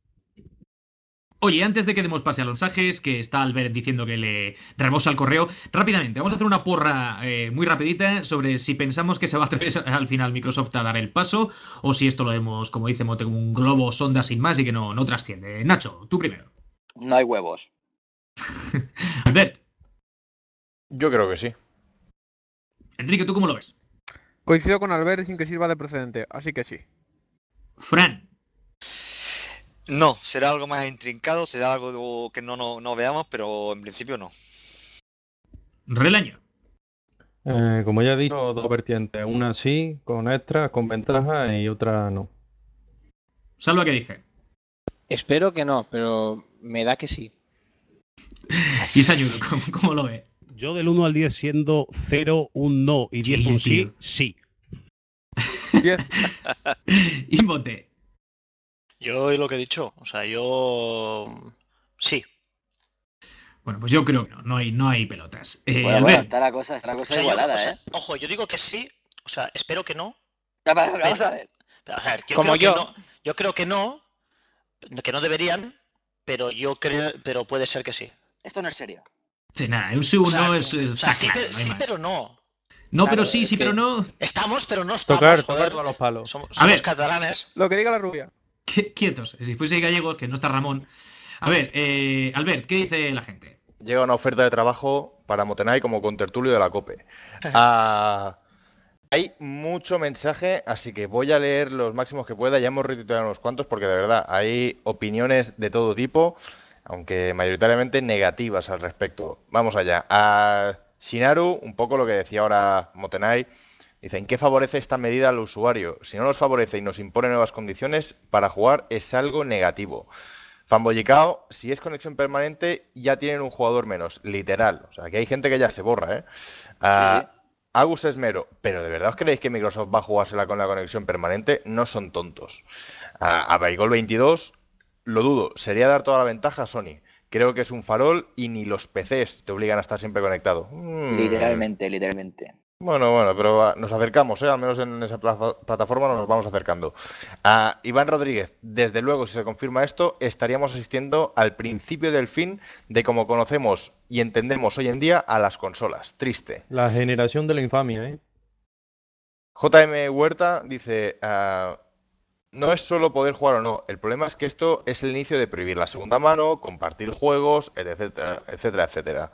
Oye, antes de que demos pase a los mensajes, que está Albert diciendo que le rebosa el correo, rápidamente, vamos a hacer una porra eh, muy rapidita sobre si pensamos que se va a atrever al final Microsoft a dar el paso, o si esto lo vemos, como dice Mote, como un globo sonda sin más y que no, no trasciende. Nacho, tú primero.
No hay huevos.
Albert.
Yo creo que sí.
Enrique, ¿tú cómo lo ves?
Coincido con Albert sin que sirva de precedente, así que sí.
Fran.
No, será algo más intrincado, será algo que no, no, no veamos, pero en principio no.
Relaño.
Eh, como ya he dicho, dos vertientes. Una sí, con extras, con ventajas, y otra no.
Salva, ¿qué dice?
Espero que no, pero me da que sí.
Y Sañudo, ¿cómo, ¿cómo lo ve?
Yo del uno al diez siendo cero un no y diez
Sí,
un sí,
tío.
sí.
diez.
Y Mote.
Yo y lo que he dicho, o sea, yo sí.
Bueno, pues yo creo que no, no hay, no hay pelotas. Eh,
bueno, bueno, está la cosa, está la cosa
o sea,
igualada,
yo, o sea,
¿eh?
Ojo, yo digo que sí, o sea, espero que no.
Vamos
pero,
a ver.
Pero, a ver yo
Como
creo
yo.
Que no, yo creo que no, que no deberían, pero yo creo, pero puede ser que sí.
Esto no es serio.
Sí, nada, un sí o un
O sea,
no es,
o
está
sea, sí,
claro,
pero,
no hay
sí,
más.
pero no.
No,
Claro,
pero sí,
es
sí,
que-
pero no.
Estamos, pero no estamos,
Tocar,
joder.
tocar con los palos.
Somos,
A
somos
ver.
catalanes.
Lo que diga la rubia.
Qu- Quietos, si fuese gallegos, que no está Ramón. A ver, eh, Albert, ¿qué dice la gente?
Llega una oferta de trabajo para Motenay como contertulio de la COPE. Ah, hay mucho mensaje, así que voy a leer los máximos que pueda. Ya hemos retuiteado unos cuantos porque de verdad hay opiniones de todo tipo, aunque mayoritariamente negativas al respecto. Vamos allá. A Shinaru, un poco lo que decía ahora Motenay. Dice, ¿en qué favorece esta medida al usuario? Si no nos favorece y nos impone nuevas condiciones para jugar, es algo negativo. Fanboyicao, si es conexión permanente, ya tienen un jugador menos, literal. O sea, que hay gente que ya se borra, ¿eh? Uh,
Sí, sí.
Agus Esmero, ¿pero de verdad os creéis que Microsoft va a jugársela con la conexión permanente? No son tontos. Uh, a Baigol veintidós, lo dudo, sería dar toda la ventaja a Sony. Creo que es un farol y ni los P Cs te obligan a estar siempre conectado. Mm.
Literalmente, literalmente.
Bueno, bueno, pero uh, nos acercamos, ¿eh? Al menos en esa pla- plataforma nos vamos acercando. Uh, Iván Rodríguez, desde luego, si se confirma esto, estaríamos asistiendo al principio del fin de cómo conocemos y entendemos hoy en día a las consolas. Triste.
La generación de la infamia, ¿eh?
J M Huerta dice, uh, no es solo poder jugar o no, el problema es que esto es el inicio de prohibir la segunda mano, compartir juegos, etcétera, etcétera, etcétera.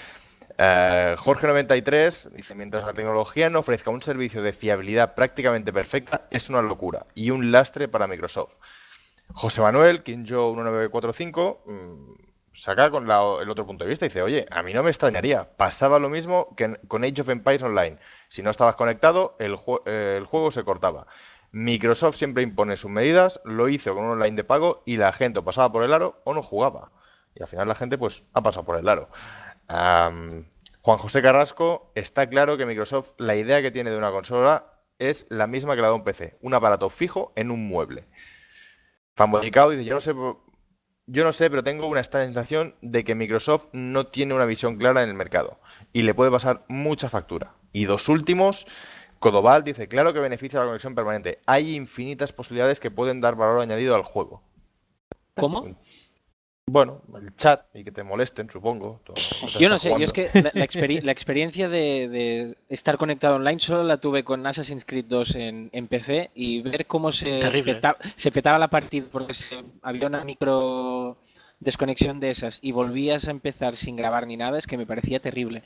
Uh, Jorge noventa y tres dice, mientras la tecnología no ofrezca un servicio de fiabilidad prácticamente perfecta, es una locura y un lastre para Microsoft. José Manuel, Kinjo uno nueve cuatro cinco, mmm, saca con la, el otro punto de vista y dice, oye, a mí no me extrañaría, pasaba lo mismo que con Age of Empires Online. Si no estabas conectado, el, ju eh, el juego se cortaba. Microsoft siempre impone sus medidas, lo hizo con un online de pago y la gente o pasaba por el aro o no jugaba. Y al final la gente pues ha pasado por el aro. Um, Juan José Carrasco, está claro que Microsoft, la idea que tiene de una consola es la misma que la de un P C, un aparato fijo en un mueble. Fanboyicao dice, yo no sé, yo no sé, pero tengo una sensación de que Microsoft no tiene una visión clara en el mercado y le puede pasar mucha factura. Y dos últimos, Codobal dice, claro que beneficia la conexión permanente, hay infinitas posibilidades que pueden dar valor añadido al juego.
¿Cómo?
Bueno, el chat y que te molesten, supongo. Todo,
yo no sé, jugando. Yo es que la, la, experi la experiencia de, de estar conectado online solo la tuve con Assassin's Creed dos en, en P C y ver cómo se, peta, se petaba la partida porque se, había una micro desconexión de esas y volvías a empezar sin grabar ni nada, es que me parecía terrible.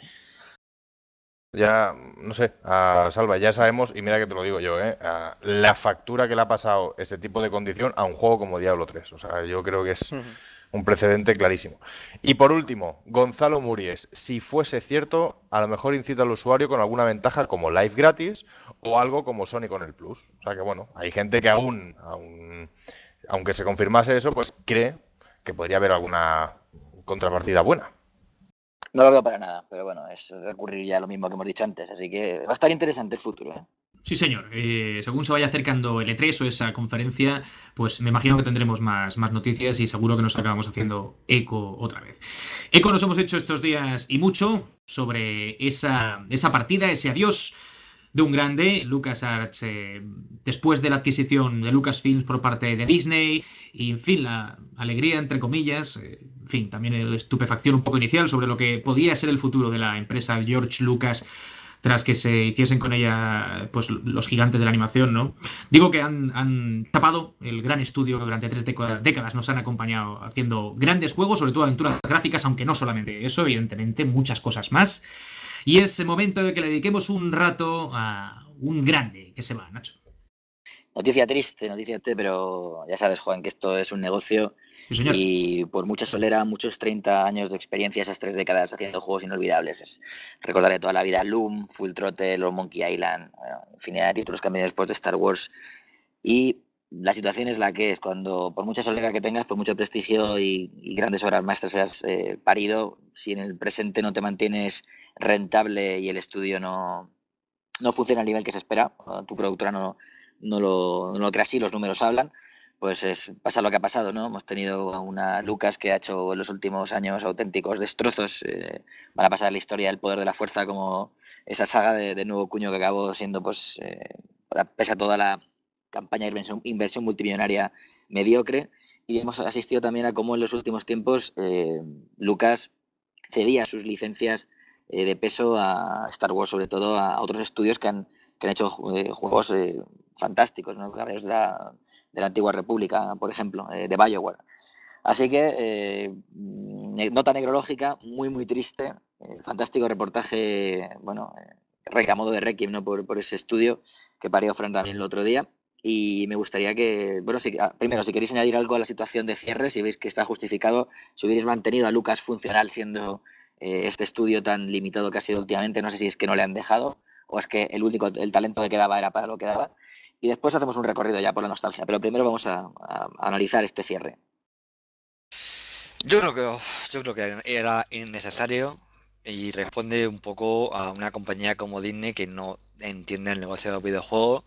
Ya, no sé, a Salva, ya sabemos, y mira que te lo digo yo, ¿eh? A la factura que le ha pasado ese tipo de condición a un juego como Diablo tres. O sea, yo creo que es uh-huh. un precedente clarísimo. Y por último, Gonzalo Muries, si fuese cierto, a lo mejor incita al usuario con alguna ventaja como Live gratis o algo como Sony con el Plus. O sea que bueno, hay gente que aún, aún aunque se confirmase eso, pues cree que podría haber alguna contrapartida buena.
No lo veo para nada, pero bueno, es recurrir ya a lo mismo que hemos dicho antes, así que va a estar interesante el futuro, ¿eh?
Sí, señor. Eh, según se vaya acercando el E tres o esa conferencia, pues me imagino que tendremos más, más noticias y seguro que nos acabamos haciendo eco otra vez. Eco nos hemos hecho estos días y mucho sobre esa, esa partida, ese adiós de un grande, LucasArts, eh, después de la adquisición de Lucasfilms por parte de Disney, y en fin, la alegría, entre comillas, eh, en fin, también la estupefacción un poco inicial sobre lo que podía ser el futuro de la empresa George Lucas tras que se hiciesen con ella pues los gigantes de la animación, ¿no? Digo que han, han tapado el gran estudio que durante tres décadas nos han acompañado haciendo grandes juegos, sobre todo aventuras gráficas, aunque no solamente eso, evidentemente, muchas cosas más. Y es el momento de que le dediquemos un rato a un grande que se va, Nacho.
Noticia triste, noticia triste, pero ya sabes, Juan, que esto es un negocio
sí,
y por mucha solera, muchos treinta años de experiencia, esas tres décadas haciendo juegos inolvidables. Es, recordaré toda la vida Loom, Full Throttle o Monkey Island, bueno, infinidad de títulos que han venido después de Star Wars. Y la situación es la que es, cuando por mucha solera que tengas, por mucho prestigio y, y grandes obras maestras hayas eh, parido, si en el presente no te mantienes rentable y el estudio no, no funciona al nivel que se espera, tu productora no, no, lo, no lo cree así, los números hablan, pues es pasar lo que ha pasado, ¿no? Hemos tenido a una Lucas que ha hecho en los últimos años auténticos destrozos. Eh, van a pasar a la historia del poder de la fuerza como esa saga de, de nuevo cuño que acabó siendo, pues, eh, pese a toda la campaña de inversión, inversión multimillonaria mediocre. Y hemos asistido también a cómo en los últimos tiempos eh, Lucas cedía sus licencias eh, de peso a Star Wars, sobre todo a otros estudios que han, que han hecho eh, juegos eh, fantásticos, ¿no? Caballeros de la, de la Antigua República, por ejemplo, eh, de BioWare. Así que, eh, nota negrológica, muy, muy triste. Eh, fantástico reportaje, bueno, eh, a modo de Requiem, ¿no? Por, por ese estudio que parió Fran también el otro día. Y me gustaría que, bueno, si, primero, si queréis añadir algo a la situación de cierre, si veis que está justificado, si hubierais mantenido a Lucas funcional siendo eh, este estudio tan limitado que ha sido últimamente, no sé si es que no le han dejado o es que el único, el talento que quedaba era para lo que daba. Y después hacemos un recorrido ya por la nostalgia, pero primero vamos a, a, a analizar este cierre.
Yo creo que yo creo que era innecesario y responde un poco a una compañía como Disney que no entiende el negocio de los videojuegos,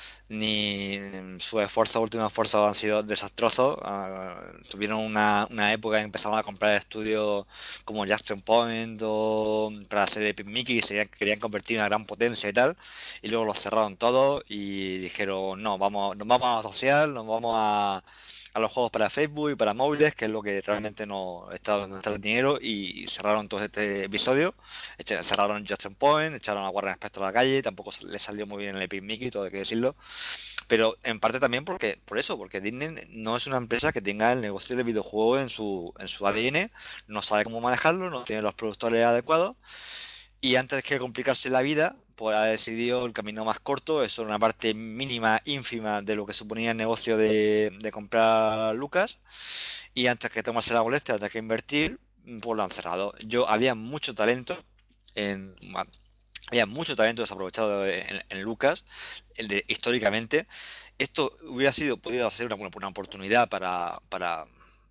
ni sus esfuerzos, últimos esfuerzos han sido desastrosos. Uh, tuvieron una, una época en que empezaron a comprar estudios como Jackson Point o para hacer Epic Mickey y se querían convertir en una gran potencia y tal, y luego los cerraron todos y dijeron no, vamos, nos vamos a asociar, nos vamos a a los juegos para Facebook y para móviles, que es lo que realmente no está donde está el dinero, y cerraron todo este episodio. Cerraron Justin Point, echaron a Warren Spector a la calle, tampoco le salió muy bien el Epic Mickey, todo hay que decirlo, pero en parte también porque por eso, porque Disney no es una empresa que tenga el negocio de videojuegos en su, en su A D N, no sabe cómo manejarlo, no tiene los productores adecuados, y antes que complicarse la vida, pues ha decidido el camino más corto, es una parte mínima, ínfima de lo que suponía el negocio de, de comprar Lucas, y antes que tomarse la molestia, antes que invertir, pues lo han cerrado. Yo había mucho talento en... Había mucho talento desaprovechado en, en Lucas, el de, históricamente. Esto hubiera sido podido ser una, una oportunidad para, para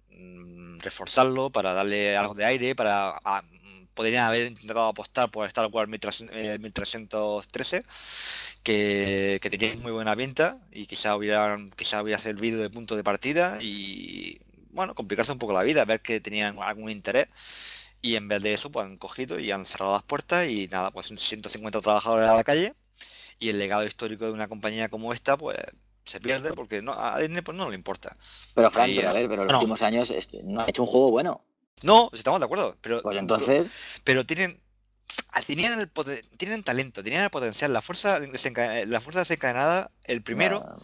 mm, reforzarlo, para darle algo de aire, para... A, podrían haber intentado apostar por Star Wars mil trescientos trece, que, que tenía muy buena pinta y quizá hubiera, quizá hubiera servido de punto de partida y, bueno, complicarse un poco la vida, ver que tenían algún interés. Y en vez de eso, pues han cogido y han cerrado las puertas y nada, pues ciento cincuenta trabajadores a la calle y el legado histórico de una compañía como esta, pues se pierde porque no, a Disney pues no le importa.
Pero Fran, pero a ver, pero en los no. últimos años este, no han hecho un juego bueno.
No, estamos de acuerdo, pero...
Pues entonces...
Pero, pero tienen... Tenían, el, tienen talento, tenían el potencial, la fuerza, la fuerza desencadenada, el primero, no.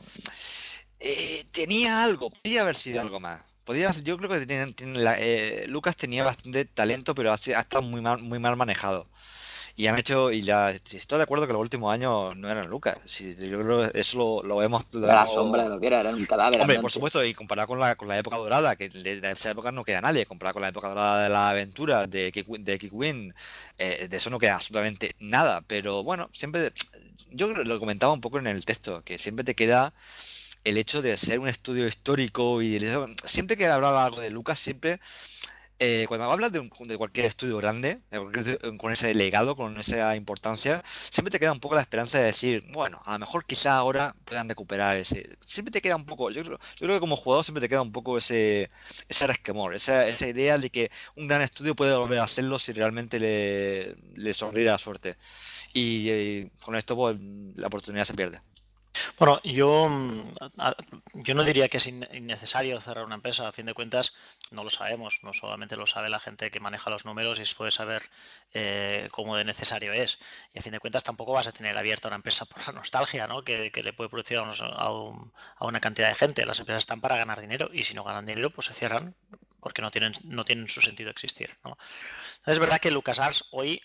eh, tenía algo, podía haber sido algo más. Podía, yo creo que tienen, tienen la, eh, Lucas tenía bastante talento, pero ha, ha estado muy mal, muy mal manejado. Y han hecho, y ya estoy de acuerdo que los últimos años no eran Lucas. Sí, yo creo que eso lo, lo vemos. Lo
la
vemos...
sombra de lo que era, era un cadáver.
Hombre, por supuesto, y comparado con la, con la época dorada, que de esa época no queda nadie, comparado con la época dorada de la aventura, de Kick-Win, eh, de eso no queda absolutamente nada. Pero bueno, siempre, yo lo comentaba un poco en el texto, que siempre te queda el hecho de ser un estudio histórico y siempre que hablaba algo de Lucas, siempre eh, cuando hablas de, un, de cualquier estudio grande, de cualquier, con ese legado, con esa importancia, siempre te queda un poco la esperanza de decir, bueno, a lo mejor quizá ahora puedan recuperar ese. Siempre te queda un poco, yo creo, yo creo que como jugador siempre te queda un poco ese ese resquemor, esa, esa idea de que un gran estudio puede volver a hacerlo si realmente le, le sonríe la suerte. Y, y con esto pues la oportunidad se pierde.
Bueno, yo, yo no diría que es innecesario cerrar una empresa. A fin de cuentas, no lo sabemos. No solamente lo sabe la gente que maneja los números y puede saber eh, cómo de necesario es. Y a fin de cuentas, tampoco vas a tener abierta una empresa por la nostalgia, ¿no? que, que le puede producir a, unos, a, un, a una cantidad de gente. Las empresas están para ganar dinero y si no ganan dinero, pues se cierran porque no tienen, no tienen su sentido existir, ¿no? Entonces, es verdad que LucasArts hoy...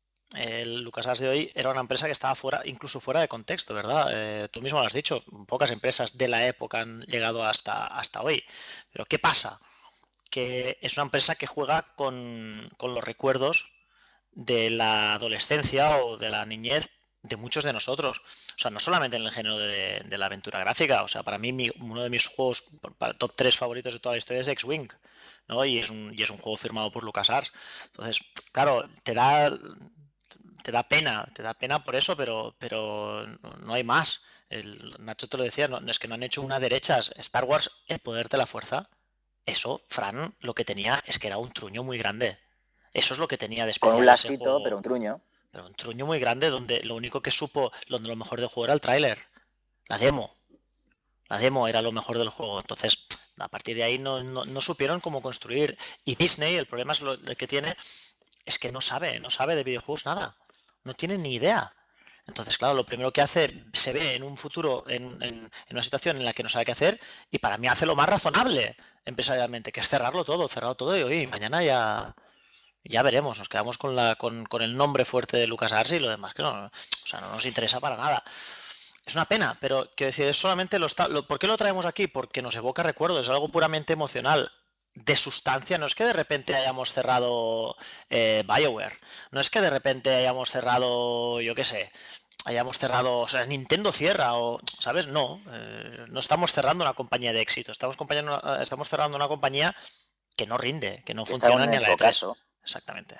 El LucasArts de hoy era una empresa que estaba fuera, incluso fuera de contexto, ¿verdad? Eh, tú mismo lo has dicho, pocas empresas de la época han llegado hasta, hasta hoy. Pero ¿qué pasa? Que es una empresa que juega con, con los recuerdos de la adolescencia o de la niñez de muchos de nosotros. O sea, no solamente en el género de, de la aventura gráfica. O sea, para mí mi, uno de mis juegos para, top tres favoritos de toda la historia es X-Wing, ¿no? Y es un, y es un juego firmado por LucasArts. Entonces, claro, te da... te da pena, te da pena por eso, pero, pero no hay más. El, Nacho te lo decía, no, es que no han hecho una derechas. Star Wars, el poder de la fuerza, eso, Fran, lo que tenía es que era un truño muy grande. Eso es lo que tenía de especial.
Con un lacito, pero un truño.
Pero un truño muy grande, donde lo único que supo, donde lo mejor del juego era el tráiler, la demo. La demo era lo mejor del juego. Entonces, a partir de ahí no, no, no supieron cómo construir. Y Disney, el problema es lo que tiene, es que no sabe, no sabe de videojuegos nada. No tiene ni idea. Entonces, claro, lo primero que hace, se ve en un futuro, en, en, en una situación en la que no sabe qué hacer, y para mí hace lo más razonable empresarialmente, que es cerrarlo todo, cerrarlo todo, y oye, mañana ya, ya veremos, nos quedamos con, la, con, con el nombre fuerte de LucasArts y lo demás que no, o sea, no nos interesa para nada. Es una pena, pero quiero decir, es solamente lo, lo ¿por qué lo traemos aquí? Porque nos evoca recuerdos, es algo puramente emocional. De sustancia, no es que de repente hayamos cerrado eh, BioWare, no es que de repente hayamos cerrado, yo qué sé, hayamos cerrado, o sea, Nintendo cierra, o, ¿sabes? No, eh, no estamos cerrando una compañía de éxito, estamos, estamos cerrando una compañía que no rinde, que no funciona ni a la E tres. Exactamente.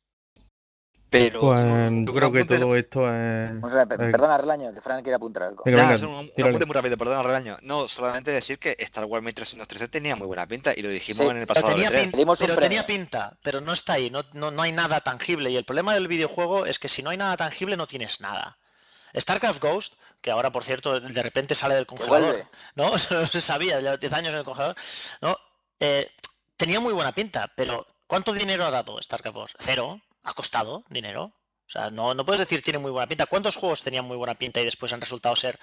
Pero
pues,
tú,
yo creo que
apuntes...
todo esto es...
O sea, perdona, Relaño, que Fran quiere apuntar algo.
Venga, venga, un, un apunte muy rápido, perdona, Relaño. No, solamente decir que Star Wars mil trescientos trece tenía muy buena pinta y lo dijimos
sí,
en el pasado.
Pero, tenía, pinta, pero tenía pinta, pero no está ahí, no, no, no hay nada tangible. Y el problema del videojuego es que si no hay nada tangible no tienes nada. StarCraft Ghost, que ahora por cierto de repente sale del congelador, ¿no? No se sabía, ya diez años en el congelador, ¿no? Eh, tenía muy buena pinta, pero ¿cuánto dinero ha dado StarCraft Ghost? Cero, ha costado dinero. O sea, no, no puedes decir tiene muy buena pinta. ¿Cuántos juegos tenían muy buena pinta y después han resultado ser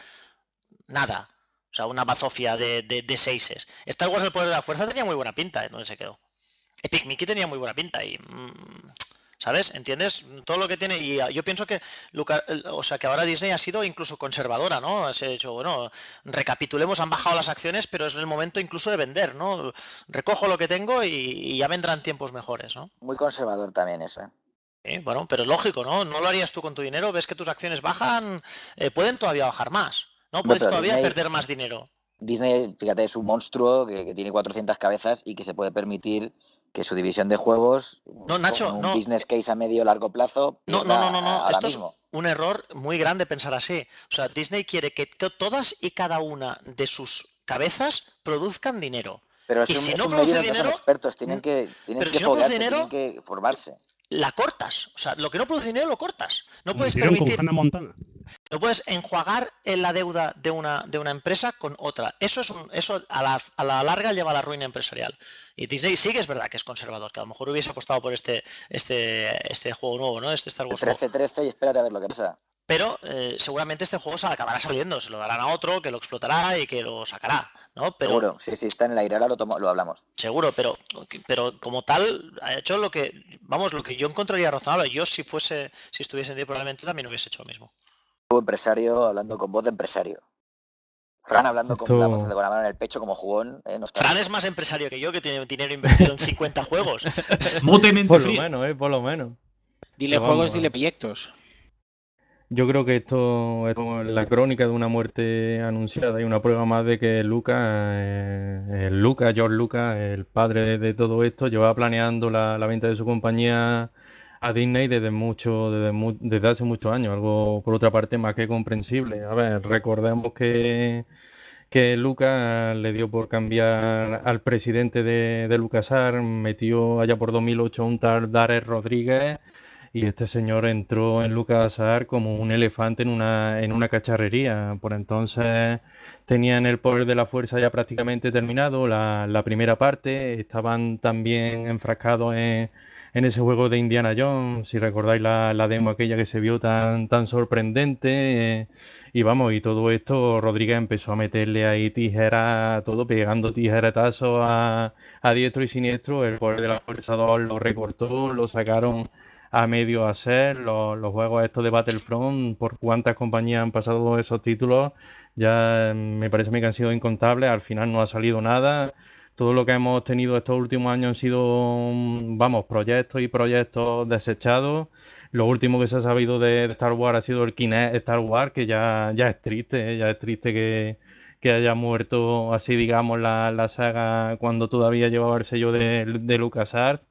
nada? O sea, una bazofia de, de, de seises. Star Wars el poder de la fuerza tenía muy buena pinta, ¿dónde se quedó? Epic Mickey tenía muy buena pinta y... Mmm, ¿sabes? ¿Entiendes? Todo lo que tiene... Y yo pienso que Lucas, o sea, que ahora Disney ha sido incluso conservadora, ¿no? Se ha hecho, bueno, recapitulemos, han bajado las acciones, pero es el momento incluso de vender, ¿no? Recojo lo que tengo y, y ya vendrán tiempos mejores, ¿no?
Muy conservador también eso, ¿eh?
Sí, bueno, pero es lógico, ¿no? No lo harías tú con tu dinero, ves que tus acciones bajan, eh, pueden todavía bajar más, ¿no? Puedes no, todavía Disney, perder más dinero.
Disney, fíjate, es un monstruo que, que tiene cuatrocientas cabezas y que se puede permitir que su división de juegos,
no, Nacho,
con un
no.
business case a medio largo plazo,
no, no, no, no, no.
Ahora
Esto
mismo.
Es un error muy grande pensar así. O sea, Disney quiere que todas y cada una de sus cabezas produzcan dinero.
Pero es
y
un,
si
es
no
un
produce
medio
dinero,
son expertos, tienen que, tienen que
si no
foguearse,
dinero,
tienen que formarse.
La cortas, o sea, lo que no produce dinero lo cortas. No puedes
hicieron
permitir.
Con Hannah Montana.
No puedes enjuagar en la deuda de una, de una empresa con otra. Eso es un, eso a la, a la larga lleva a la ruina empresarial. Y Disney sí que es verdad que es conservador, que a lo mejor hubiese apostado por este, este, este juego nuevo, ¿no? Este Star Wars.
trece trece y espérate a ver lo que pasa.
Pero eh, seguramente este juego se acabará saliendo, se lo darán a otro que lo explotará y que lo sacará, ¿no? Pero,
seguro, sí, sí, está en el aire, ahora lo, tomo, lo hablamos.
Seguro, pero, pero como tal, ha hecho lo que, vamos, lo que yo encontraría razonable. Yo si fuese, si estuviese en día probablemente también hubiese hecho lo mismo.
Empresario hablando con voz de empresario. Fran hablando
Esto...
con la voz de con la mano en el pecho como jugón. Eh, no está
Fran es más empresario que yo, que tiene dinero invertido en cincuenta juegos.
Por lo menos, eh, por lo menos.
Dile Pero juegos, vamos, dile proyectos.
Yo creo que esto es la crónica de una muerte anunciada y una prueba más de que Lucas, eh, el Lucas, George Lucas, el padre de, de todo esto, llevaba planeando la, la venta de su compañía a Disney desde mucho, desde, mu desde hace muchos años, algo por otra parte más que comprensible. A ver, recordemos que, que Lucas le dio por cambiar al presidente de, de LucasArts, metió allá por dos mil ocho un tal Darren Rodríguez. Y este señor entró en LucasArts como un elefante en una, en una cacharrería. Por entonces tenían el poder de la fuerza ya prácticamente terminado, la, la primera parte. Estaban también enfrascados en, en ese juego de Indiana Jones, si recordáis la, la demo aquella que se vio tan, tan sorprendente. Eh, y vamos, y todo esto, Rodríguez empezó a meterle ahí tijeras, todo pegando tijeretazos a, a diestro y siniestro. El poder de la fuerza dos lo recortó, lo sacaron a medio hacer. Los, los juegos estos de Battlefront, por cuántas compañías han pasado esos títulos, ya me parece a mí que han sido incontables. Al final no ha salido nada. Todo lo que hemos tenido estos últimos años han sido, vamos, proyectos y proyectos desechados. Lo último que se ha sabido de, de Star Wars ha sido el Kinect Star Wars, que ya, ya es triste, ¿eh? Ya es triste que, que haya muerto así, digamos, la, la saga cuando todavía llevaba el sello de, de LucasArts.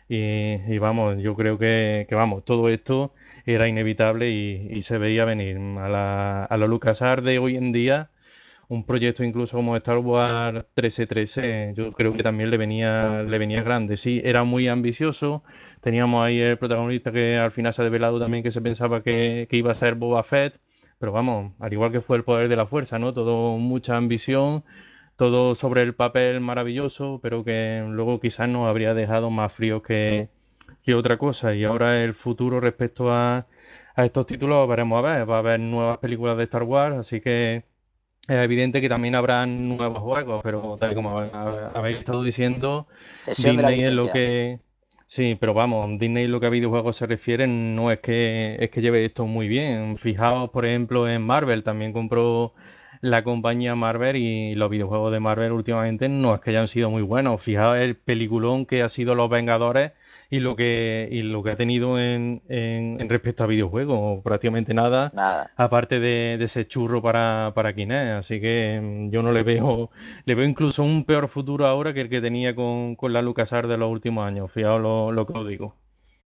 Y, y vamos, yo creo que, que vamos, todo esto era inevitable y, y se veía venir. A la, a la LucasArts de hoy en día, un proyecto incluso como Star Wars trece trece, yo creo que también le venía, le venía grande. Sí, era muy ambicioso. Teníamos ahí el protagonista que al final se ha develado también que se pensaba que, que iba a ser Boba Fett. Pero vamos, al igual que fue el poder de la fuerza, ¿no? Todo mucha ambición, todo sobre el papel maravilloso, pero que luego quizás nos habría dejado más fríos que, que otra cosa. Y ahora el futuro respecto a, a estos títulos veremos a ver. Va a haber nuevas películas de Star Wars, así que es evidente que también habrá nuevos juegos, pero tal y como habe- habéis estado diciendo,
Cesión de la
Disney es lo
licencia.
que... Sí, pero vamos, Disney lo que a videojuegos se refiere no es que es que lleve esto muy bien. Fijaos, por ejemplo, en Marvel, también compró la compañía Marvel y los videojuegos de Marvel últimamente no es que hayan sido muy buenos. Fijaos el peliculón que ha sido Los Vengadores y lo que, y lo que ha tenido en, en, en respecto a videojuegos, prácticamente nada,
Nada.
aparte de, de ese churro para, para Kinect. Así que mm, yo no le veo, le veo incluso un peor futuro ahora que el que tenía con, con la LucasArts de los últimos años. Fijaos lo, lo que os digo.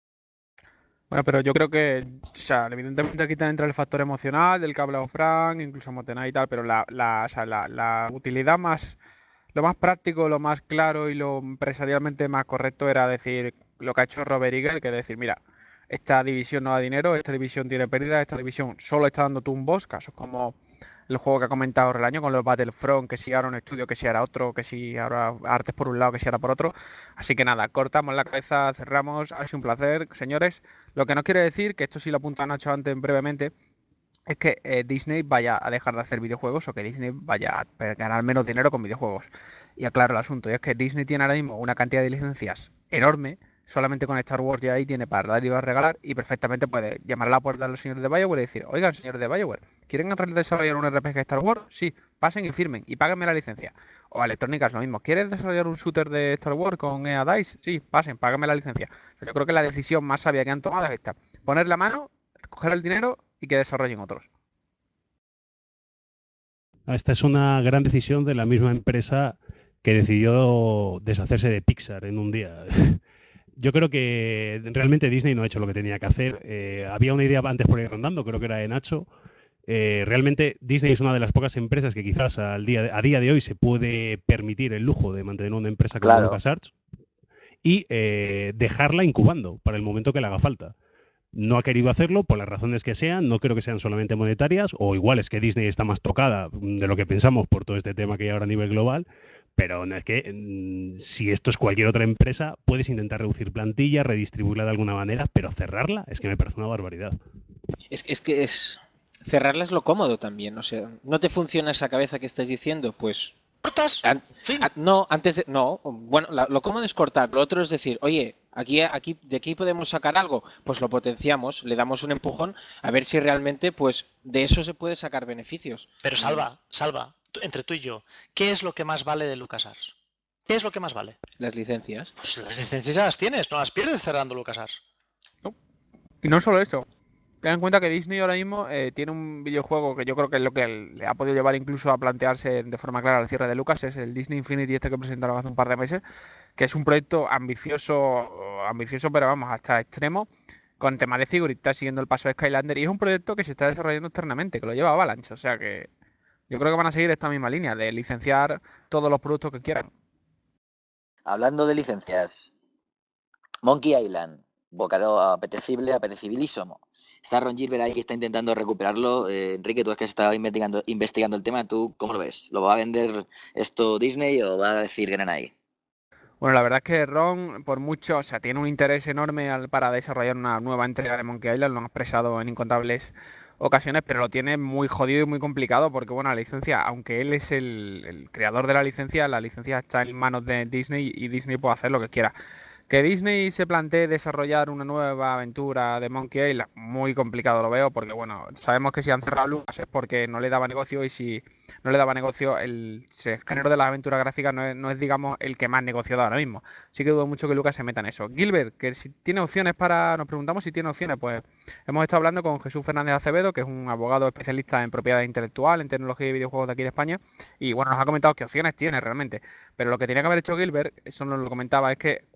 Bueno, pero yo creo que, o sea, evidentemente aquí también entra el factor emocional del que ha hablado Frank, incluso Motenay y tal, pero la, la, o sea, la, la utilidad más, lo más práctico, lo más claro y lo empresarialmente más correcto era decir lo que ha hecho Robert Eagle, que es decir, mira, esta división no da dinero, esta división tiene pérdida, esta división solo está dando tú un boss, casos como el juego que ha comentado Relaño con los Battlefront, que si ahora un estudio, que si ahora otro, que si ahora artes por un lado, que si ahora por otro. Así que nada, cortamos la cabeza, cerramos, ha sido un placer, señores. Lo que no quiere decir, que esto sí lo apunta Nacho antes brevemente, es que eh, Disney vaya a dejar de hacer videojuegos o que Disney vaya a ganar menos dinero con videojuegos. Y aclaro el asunto, y es que Disney tiene ahora mismo una cantidad de licencias enorme, solamente con Star Wars ya ahí tiene para dar y para regalar, y perfectamente puede llamar a la puerta a los señores de BioWare y decir, oigan, señores de BioWare, ¿quieren desarrollar un R P G Star Wars? Sí, pasen y firmen y páguenme la licencia. O a Electronic Arts lo mismo, ¿quieres desarrollar un shooter de Star Wars con E A DICE? Sí, pasen, páguenme la licencia. Yo creo que la decisión más sabia que han tomado es esta, poner la mano, coger el dinero y que desarrollen otros.
Esta es una gran decisión de la misma empresa que decidió deshacerse de Pixar en un día. Yo creo que realmente Disney no ha hecho lo que tenía que hacer. Eh, había una idea antes por ahí rondando, creo que era de Nacho. Eh, realmente Disney es una de las pocas empresas que quizás al día de, a día de hoy se puede permitir el lujo de mantener una empresa como
Claro.
LucasArts y eh, dejarla incubando para el momento que le haga falta. No ha querido hacerlo por las razones que sean, no creo que sean solamente monetarias, o igual es que Disney está más tocada de lo que pensamos por todo este tema que hay ahora a nivel global, pero no es que mm, si esto es cualquier otra empresa, puedes intentar reducir plantilla, redistribuirla de alguna manera, pero cerrarla es que me parece una barbaridad.
Es, es que es cerrarla es lo cómodo también, o sea, ¿no te funciona esa cabeza que estás diciendo? Pues
¿Cortas?
An-
Fin.
a- no, antes de. No, bueno, la- lo cómodo es cortar. Lo otro es decir, oye, aquí, aquí, de aquí podemos sacar algo. Pues lo potenciamos, le damos un empujón a ver si realmente, pues, de eso se puede sacar beneficios.
Pero Salva, Salva, tú- entre tú y yo, ¿qué es lo que más vale de LucasArts? ¿Qué es lo que más vale?
Las licencias.
Pues las licencias ya las tienes, no las pierdes cerrando LucasArts.
Y no solo eso. Ten en cuenta que Disney ahora mismo eh, tiene un videojuego que yo creo que es lo que le ha podido llevar incluso a plantearse de forma clara el cierre de Lucas, es el Disney Infinity este que presentaron hace un par de meses, que es un proyecto ambicioso, ambicioso pero vamos, hasta extremo, con temas de figuritas siguiendo el paso de Skylander, y es un proyecto que se está desarrollando externamente, que lo lleva Avalanche, o sea que yo creo que van a seguir esta misma línea de licenciar todos los productos que quieran.
Hablando de licencias, Monkey Island, bocado apetecible, apetecibilísimo. Está Ron Gilbert ahí que está intentando recuperarlo. Eh, Enrique, tú es que has estado investigando, investigando el tema, ¿tú cómo lo ves? ¿Lo va a vender esto Disney o va a decir que no hay?
Bueno, la verdad es que Ron, por mucho, o sea, tiene un interés enorme al- para desarrollar una nueva entrega de Monkey Island, lo han expresado en incontables ocasiones, pero lo tiene muy jodido y muy complicado porque, bueno, la licencia, aunque él es el, el creador de la licencia, la licencia está en manos de Disney y Disney puede hacer lo que quiera. Que Disney se plantee desarrollar una nueva aventura de Monkey Island, muy complicado lo veo, porque bueno, sabemos que si han cerrado Lucas es porque no le daba negocio, y si no le daba negocio, el género de las aventuras gráficas no es, no es, digamos, el que más negocio da ahora mismo. Así que dudo mucho que Lucas se meta en eso. Gilbert, que si tiene opciones para, nos preguntamos si tiene opciones, pues hemos estado hablando con Jesús Fernández Acevedo, que es un abogado especialista en propiedad intelectual, en tecnología y videojuegos de aquí de España, y bueno, nos ha comentado qué opciones tiene realmente. Pero lo que tenía que haber hecho Gilbert, eso nos lo comentaba, es que cuando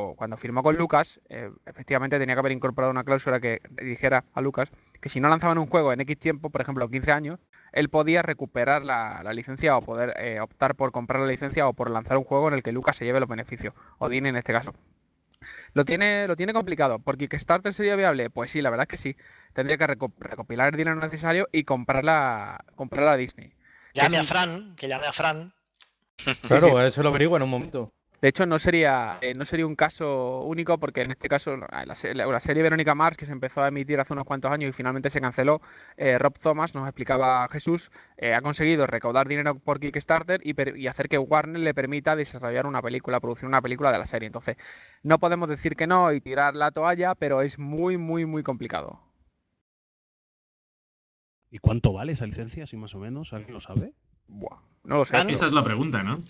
cuando, cuando firmó con Lucas, eh, efectivamente tenía que haber incorporado una cláusula que dijera a Lucas que si no lanzaban un juego en X tiempo, por ejemplo quince años, él podía recuperar la, la licencia o poder eh, optar por comprar la licencia o por lanzar un juego en el que Lucas se lleve los beneficios, o Disney en este caso. Lo tiene, lo tiene complicado. ¿Por Kickstarter sería viable? Pues sí, la verdad es que sí. Tendría que reco recopilar el dinero necesario y comprarla, comprarla a Disney.
Llame a Fran, que llame a Fran.
Claro,
sí, sí.
eso lo averigua en un momento.
De hecho, no sería, eh, no sería un caso único porque en este caso la, la, la serie Verónica Mars, que se empezó a emitir hace unos cuantos años y finalmente se canceló, eh, Rob Thomas, nos explicaba Jesús, eh, ha conseguido recaudar dinero por Kickstarter y, y hacer que Warner le permita desarrollar una película, producir una película de la serie. Entonces, no podemos decir que no y tirar la toalla, pero es muy, muy, muy complicado.
¿Y cuánto vale esa licencia, si más o menos? ¿Alguien lo sabe?
Buah, no lo sé.
Esa pero... es la pregunta, ¿no?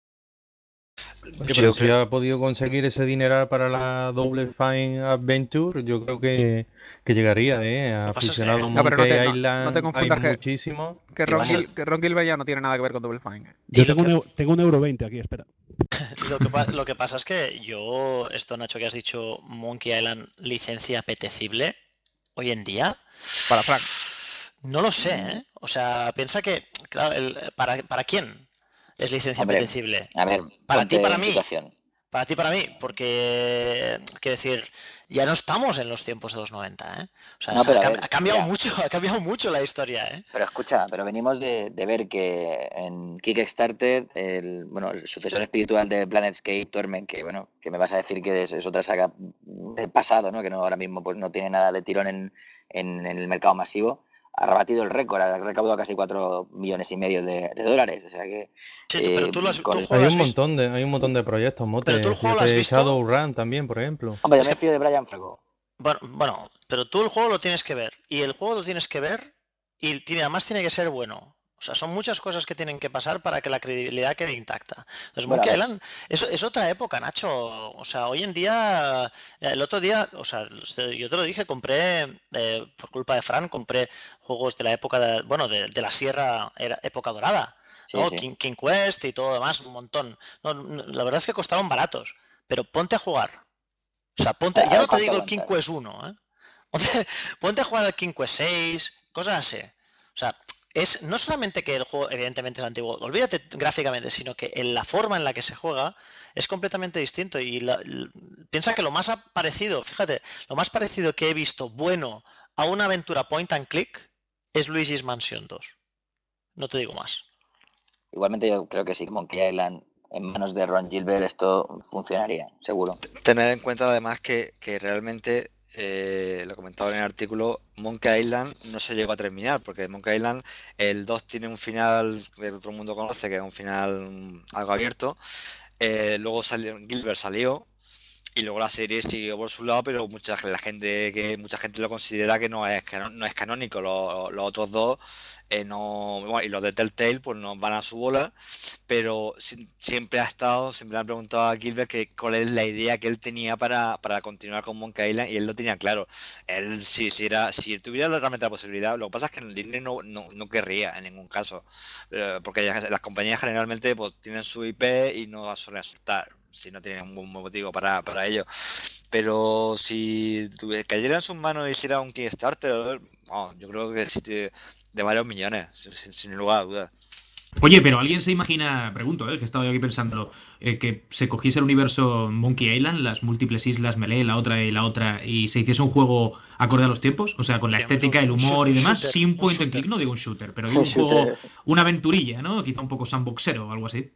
Oye, pero si ha podido conseguir ese dineral para la Double Fine Adventure, yo creo que, que llegaría, ¿eh? Aficionado a
no,
Monkey
no te,
Island
no, no te confundas
hay
que,
muchísimo.
Que Ron, Gil, que Ron Gilbert ya no tiene nada que ver con Double Fine.
Yo tengo, que... un, tengo un euro veinte aquí, espera.
Lo que, lo que pasa es que yo, esto Nacho que has dicho, Monkey Island licencia apetecible, hoy en día...
Para Frank.
No lo sé, ¿eh? O sea, piensa que, claro, el, ¿para, ¿para quién es licencia
Hombre,
apetecible?
A ver,
para ti, para mí.
Situación.
Para ti, para mí, porque, quiero decir, ya no estamos en los tiempos de los noventa, ¿eh? O sea,
no,
o sea
pero
ha,
ver,
ha cambiado
ya.
mucho, ha cambiado mucho la historia, ¿eh?
Pero escucha, pero venimos de, de ver que en Kickstarter, el, bueno, el sucesor espiritual de Planetscape Torment, que bueno, que me vas a decir que es, es otra saga del pasado, ¿no? Que no ahora mismo pues no tiene nada de tirón en, en, en el mercado masivo. Ha rebatido el récord, ha recaudado casi cuatro millones y medio de, de dólares, o sea que...
Sí, eh, pero tú lo has,
con...
tú
hay un montón de hay un montón de proyectos, Mote.
Pero tú el juego lo has visto.
Shadowrun también, por ejemplo.
Hombre, yo me fío de Brian Franco.
Bueno, bueno, pero tú el juego lo tienes que ver, y el juego lo tienes que ver, y tiene, además tiene que ser bueno. O sea, son muchas cosas que tienen que pasar para que la credibilidad quede intacta. Entonces, bueno, Monkey Island es, es otra época, Nacho. O sea, hoy en día, el otro día, o sea, yo te lo dije, compré, eh, por culpa de Fran, compré juegos de la época, de, bueno, de, de la Sierra, era época dorada, ¿no? Sí, sí. King, King Quest y todo lo demás, un montón. No, no, la verdad es que costaron baratos, pero ponte a jugar. O sea, ponte, ya no te digo el King Quest uno, ¿eh? Ponte, ponte a jugar al King Quest seis, cosas así. O sea, es no solamente que el juego evidentemente es antiguo, olvídate gráficamente, sino que en la forma en la que se juega es completamente distinto. Y la, la, piensa que lo más parecido, fíjate, lo más parecido que he visto bueno a una aventura point and click es Luigi's Mansion dos. No te digo más.
Igualmente yo creo que sí, Monkey Island en manos de Ron Gilbert esto funcionaría, seguro.
Tened en cuenta además que, que realmente... Eh, lo comentaba en el artículo, Monkey Island no se llegó a terminar, porque Monkey Island, el dos tiene un final que todo el mundo conoce, que es un final algo abierto. Eh, luego salió, Gilbert salió y luego la serie siguió por su lado, pero mucha la gente que mucha gente lo considera que no es que no, no es canónico. Los, los otros dos eh, no, bueno, y los de Telltale pues no van a su bola, pero si, siempre ha estado, siempre le han preguntado a Gilbert que cuál es la idea que él tenía para, para continuar con Monkey Island, y él lo tenía claro. Él si, si era si tuviera realmente la posibilidad, lo que pasa es que el Disney no, no, no querría en ningún caso, eh, porque ya, las compañías generalmente pues tienen su I P y no suelen soltar si no tienen ningún motivo para, para ello. Pero si cayera en sus manos y hiciera un Kickstarter, oh, yo creo que sí te, de varios millones, sin, sin lugar a dudas.
Oye, pero alguien se imagina, pregunto, ¿eh? que he estado yo aquí pensándolo, eh, que se cogiese el universo Monkey Island, las múltiples islas Melee, la otra y la otra, y se hiciese un juego acorde a los tiempos, o sea, con la estética, el humor y demás,
shooter,
sin point and click, no digo un shooter, pero digo un juego, una aventurilla, ¿no? Quizá un poco sandboxero o algo así.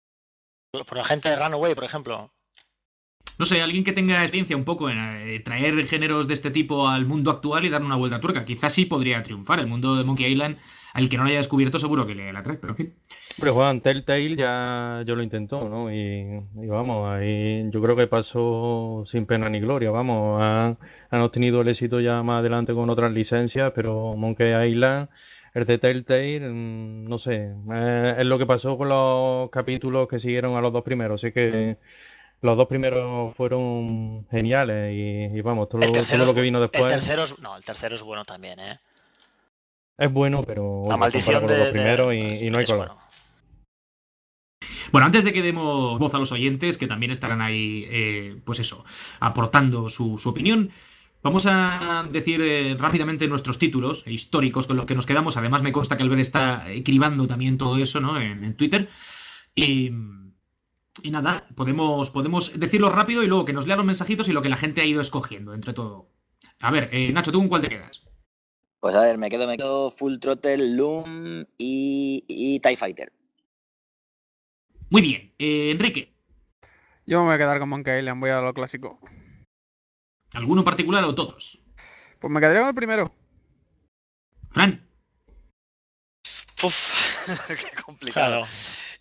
Por la gente de Runaway, por ejemplo.
No sé, alguien que tenga experiencia un poco en eh, traer géneros de este tipo al mundo actual y darle una vuelta a tuerca. Quizás sí podría triunfar. El mundo de Monkey Island, al que no lo haya descubierto, seguro que le atrae, pero en fin.
Pero Juan, Telltale ya yo lo intentó, ¿no? Y, y vamos, ahí yo creo que pasó sin pena ni gloria, vamos. Han, han obtenido el éxito ya más adelante con otras licencias, pero Monkey Island... El de Telltale, no sé, eh, es lo que pasó con los capítulos que siguieron a los dos primeros. Así que los dos primeros fueron geniales y, y vamos, todo, todo lo que vino después.
El tercero es, no, el tercero es bueno también, ¿eh?
Es bueno, pero
la maldición
con
de,
los dos primeros
de,
y,
es,
y no hay color.
Bueno.
Bueno, antes de que demos voz a los oyentes, que también estarán ahí, eh, pues eso, aportando su, su opinión, vamos a decir eh, rápidamente nuestros títulos históricos con los que nos quedamos. Además, me consta que Albert está cribando también todo eso, ¿no? En, en Twitter. Y, y nada, podemos, podemos decirlo rápido y luego que nos lea los mensajitos y lo que la gente ha ido escogiendo entre todo. A ver, eh, Nacho, ¿tú con cuál te quedas?
Pues a ver, me quedo, me quedo Full Throttle, Loom y, y TIE Fighter.
Muy bien. Eh, Enrique.
Yo me voy a quedar con Monkey Island, voy a lo clásico.
¿Alguno en particular o todos?
Pues me quedaría con el primero.
Fran.
Uf, qué complicado.
Claro.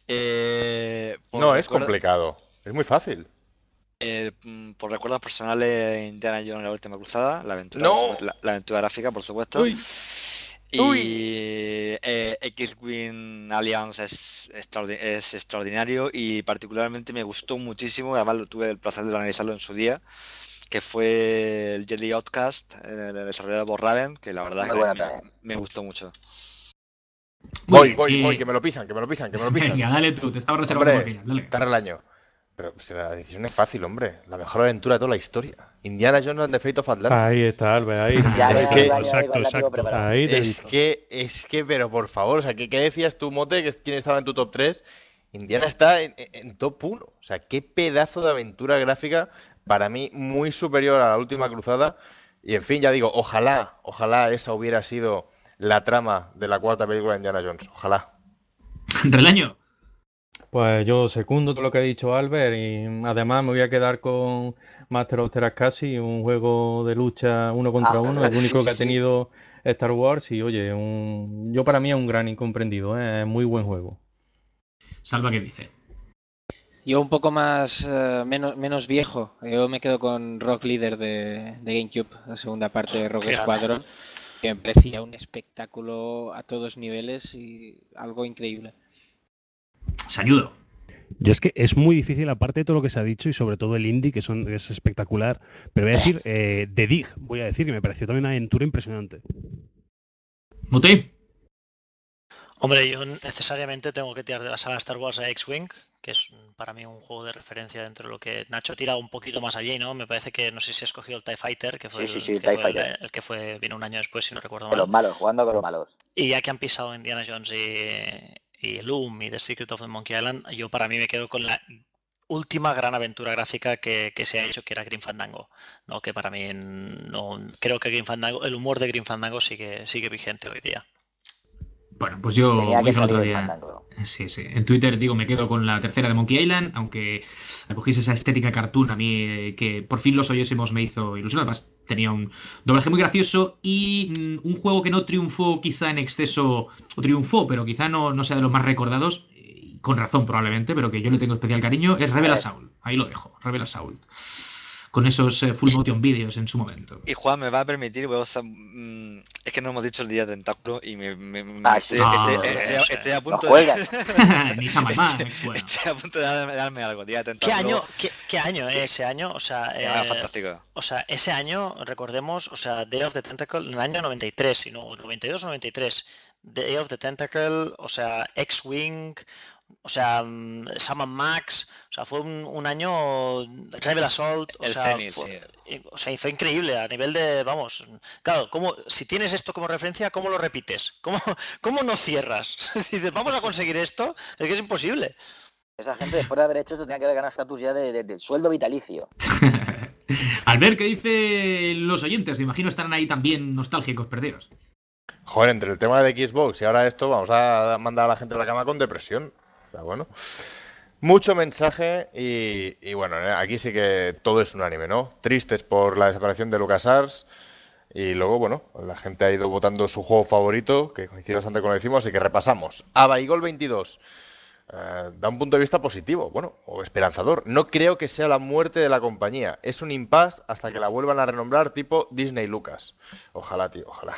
Eh, por
No, es
recuerdo-
complicado. Es muy fácil.
eh, mm, por recuerdos personales, Indiana Jones la última cruzada, la aventura,
¡No!
por supuesto, la, la aventura gráfica, por supuesto.
Uy.
Y
Uy.
eh, X-Wing Alliance es, extraordi- es extraordinario y particularmente me gustó muchísimo, además lo tuve el placer de analizarlo en su día, que fue el Jedi Outcast, eh, desarrollado por Raven, que la verdad
Muy
es
buena
que me,
también.
me gustó mucho.
Muy
Voy,
bien,
voy,
eh,
voy, que me lo pisan, que me lo pisan, que me lo pisan.
Venga, dale tú, te estaba reservando
Hombre,
por el final, dale.
estar el año. Pero si la decisión es fácil, hombre. La mejor aventura de toda la historia. Indiana Jones and the Fate of Atlantis.
Ahí está, Albert, ahí.
Ya,
Es
ya,
que-
ya, ya,
Exacto,
ya, ya, ya,
exacto.
tengo preparado.
Ahí te he
Es
visto.
que, es que, pero por favor, o sea, ¿qué, qué decías tú, Mote, que quién estaba en tu top tres? Indiana está en, en top uno. O sea, qué pedazo de aventura gráfica, para mí muy superior a la última cruzada. Y en fin, ya digo, ojalá, ojalá esa hubiera sido la trama de la cuarta película de Indiana Jones. Ojalá.
Relaño.
Pues yo secundo todo lo que ha dicho Albert y además me voy a quedar con Master of Terascasi, un juego de lucha uno contra
Ah,
uno, el único
sí,
que ha
sí.
tenido Star Wars y oye, un... yo para mí es un gran incomprendido, ¿eh? Es muy buen juego.
Salva, ¿qué dice?
Yo un poco más, eh, menos, menos viejo. Yo me quedo con Rock Leader de, de GameCube, la segunda parte de Rock
Qué grande.
Squadron, que me parecía un espectáculo a todos niveles y algo increíble.
Saludo.
Yo es que es muy difícil, aparte de todo lo que se ha dicho y sobre todo el indie, que son, es espectacular. Pero voy a decir, eh, The Dig, voy a decir, que me pareció también una aventura impresionante.
Mote.
Hombre, yo necesariamente tengo que tirar de la saga Star Wars a X-Wing, que es mm, para mí un juego de referencia dentro de lo que Nacho ha tirado un poquito más allí, ¿no? Me parece que no sé si ha escogido el TIE Fighter, que fue,
Sí,
el,
sí, sí,
que
TIE
fue el,
Fighter.
el que fue vino un año después, si no recuerdo
Con los
mal.
malos, jugando con los malos.
Y ya que han pisado Indiana Jones y, y Loom y The Secret of the Monkey Island, yo para mí me quedo con la última gran aventura gráfica que, que se ha hecho, que era Grim Fandango, ¿no? Que para mí no creo que Grim Fandango, el humor de Grim Fandango sigue, sigue vigente hoy día.
Bueno, pues yo
Tenía
lo
que
hice el
salir
otro
el
día.
Fandango.
Sí, sí. En Twitter digo, me quedo con la tercera de Monkey Island, aunque acogís esa estética cartoon a mí eh, que por fin los oyésemos me hizo ilusión. Además, tenía un doblaje muy gracioso y mm, un juego que no triunfó quizá en exceso, o triunfó, pero quizá no, no sea de los más recordados, y con razón probablemente, pero que yo le tengo especial cariño, es Rebel Assault. Ahí lo dejo, Rebel Assault. Con esos eh, full motion videos en su momento.
Y Juan me va a permitir, voy a usar, mm, es que no hemos dicho el día de tentáculo y me, me- me-
Ah,
estoy,
sí,
sí,
estoy-
sí,
estoy-
sí.
estoy a
Nos
punto
cuelgan.
de,
Ni Sam Max, bueno.
estoy a punto de darme, darme algo, día de
¿Qué
tentáculo.
año, qué, qué año eh, ese año? O sea,
Ah,
eh,
fantástico.
o sea, ese año, recordemos, o sea, Day of the Tentacle, en el año noventa y tres, si no, noventa y dos o noventa y tres, Day of the Tentacle, o sea, X-Wing, o sea, mm, Sam and Max, o sea, fue un, un año Rebel Assault, o
El
sea,
cenit,
fue,
sí.
y- o sea, y fue increíble a nivel de, vamos, claro, ¿cómo, si tienes esto como referencia, ¿cómo lo repites? ¿Cómo, cómo no cierras? Si dices, vamos a conseguir esto, es que es imposible.
Esa gente, después de haber hecho esto, tenía que haber ganado estatus ya de, de- de sueldo vitalicio.
Al ver qué dicen los oyentes, me imagino estarán ahí también nostálgicos perdidos.
Joder, entre el tema de Xbox y ahora esto, vamos a mandar a la gente a la cama con depresión. O sea, bueno. Mucho mensaje y, y bueno, eh, aquí sí que todo es unánime, ¿no? Tristes por la desaparición de LucasArts y luego, bueno, la gente ha ido votando su juego favorito, que coincide bastante con lo que decimos, así que repasamos. Abaigol veintidós. Eh, da un punto de vista positivo, bueno, o esperanzador. No creo que sea la muerte de la compañía. Es un impasse hasta que la vuelvan a renombrar tipo Disney Lucas. Ojalá, tío, ojalá.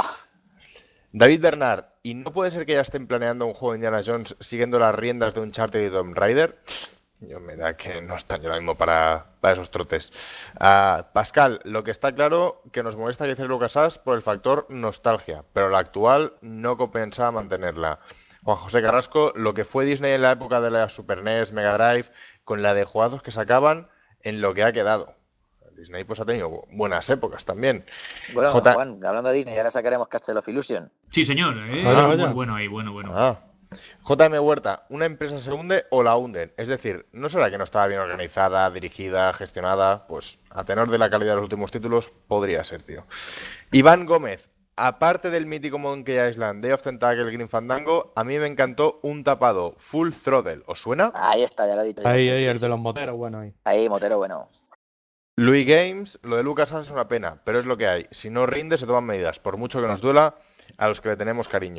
David Bernard, ¿y no puede ser que ya estén planeando un juego de Indiana Jones siguiendo las riendas de Uncharted y Tomb Raider? Yo me da que no están yo ahora mismo para, para esos trotes. Ah, Pascal, lo que está claro que nos molesta que dice LucasArts por el factor nostalgia, pero la actual no compensa mantenerla. Juan José Carrasco, lo que fue Disney en la época de la Super N E S, Mega Drive, con la de juegazos que sacaban, en lo que ha quedado. Disney pues ha tenido buenas épocas también.
Bueno,
J...
Juan, hablando de Disney, ahora sacaremos Castle of Illusion.
Sí, señor. ¿eh?
Ah,
muy bueno ahí, bueno, bueno.
Ah. J M Huerta, ¿una empresa se hunde o la hunden? Es decir, ¿no será que no estaba bien organizada, dirigida, gestionada? Pues a tenor de la calidad de los últimos títulos, podría ser, tío. Iván Gómez, aparte del mítico Monkey Island, Day of Tentacle, Grim Fandango, a mí me encantó un tapado Full Throttle. ¿Os suena?
Ahí está, ya lo he dicho.
Ahí,
sí,
ahí,
sí,
el
sí.
de los moteros, bueno, ahí.
Ahí, motero bueno.
Louis Games, lo de LucasArts es una pena, pero es lo que hay. Si no rinde, se toman medidas, por mucho que nos duela a los que le tenemos cariño.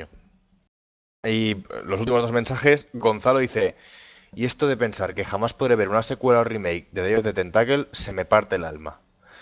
Y los últimos dos mensajes, Gonzalo dice, y esto de pensar que jamás podré ver una secuela o remake de Day of the Tentacle, se me parte el alma.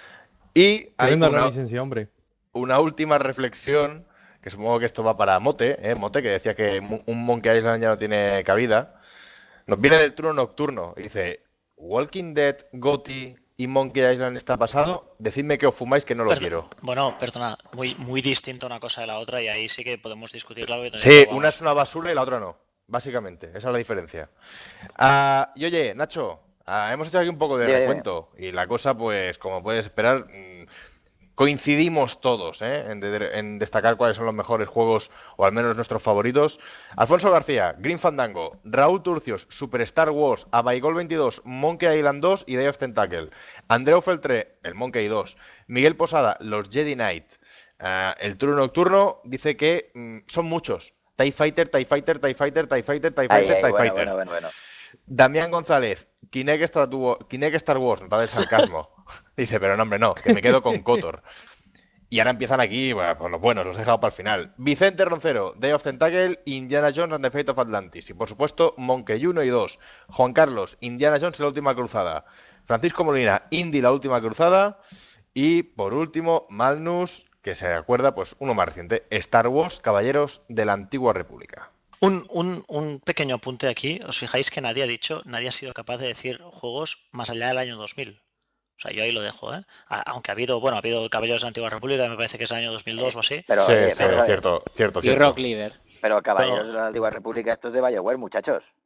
Y hay
una,
una,
licencia, hombre.
una última reflexión, que supongo que esto va para Mote, ¿eh? Mote, que decía que un Monkey Island ya no tiene cabida. Nos viene del turno nocturno y dice, Walking Dead, Gotti y Monkey Island está pasado, decidme que os fumáis que no lo
Perdón,
quiero.
Bueno, perdona, muy, muy distinto una cosa de la otra y ahí sí que podemos discutirlo.
Sí, una es una basura y la otra no, básicamente, esa es la diferencia. Uh, y oye, Nacho, uh, hemos hecho aquí un poco de
dime,
recuento
dime.
Y la cosa, pues, como puedes esperar, mmm, coincidimos todos ¿eh? en, de, en destacar cuáles son los mejores juegos, o al menos nuestros favoritos. Alfonso García, Grim Fandango, Raúl Turcios, Super Star Wars, Abaigol veintidós, Monkey Island dos y Day of Tentacle. Andreu Feltré, el Monkey dos. Miguel Posada, los Jedi Knight. Uh, el turno nocturno dice que mm, son muchos. TIE Fighter, TIE Fighter, TIE Fighter, TIE Fighter, TIE Fighter,
Ahí, ahí,
TIE
bueno,
Fighter.
bueno, bueno, bueno.
Damián González, Kinect Star, Kinect Star Wars, nota de sarcasmo. Dice, pero no, hombre, no, que me quedo con KOTOR. Y ahora empiezan aquí, bueno, pues los buenos, los he dejado para el final. Vicente Roncero, Day of Tentacle, Indiana Jones and the Fate of Atlantis. Y por supuesto, Monkey uno y dos. Juan Carlos, Indiana Jones y la última cruzada. Francisco Molina, Indy la última cruzada. Y por último, Malnus, que se acuerda, pues uno más reciente, Star Wars, Caballeros de la Antigua República.
Un, un, un pequeño apunte aquí. Os fijáis que nadie ha dicho, nadie ha sido capaz de decir juegos más allá del año dos mil. O sea, yo ahí lo dejo, ¿eh? Aunque ha habido, bueno, ha habido Caballeros de la Antigua República, me parece que es el año dos mil dos
es,
o así.
Pero,
sí,
oye,
sí,
pero,
cierto, cierto,
Y
cierto.
Rock Leader.
Pero Caballeros
pero,
de la Antigua República, esto es de BioWare, muchachos.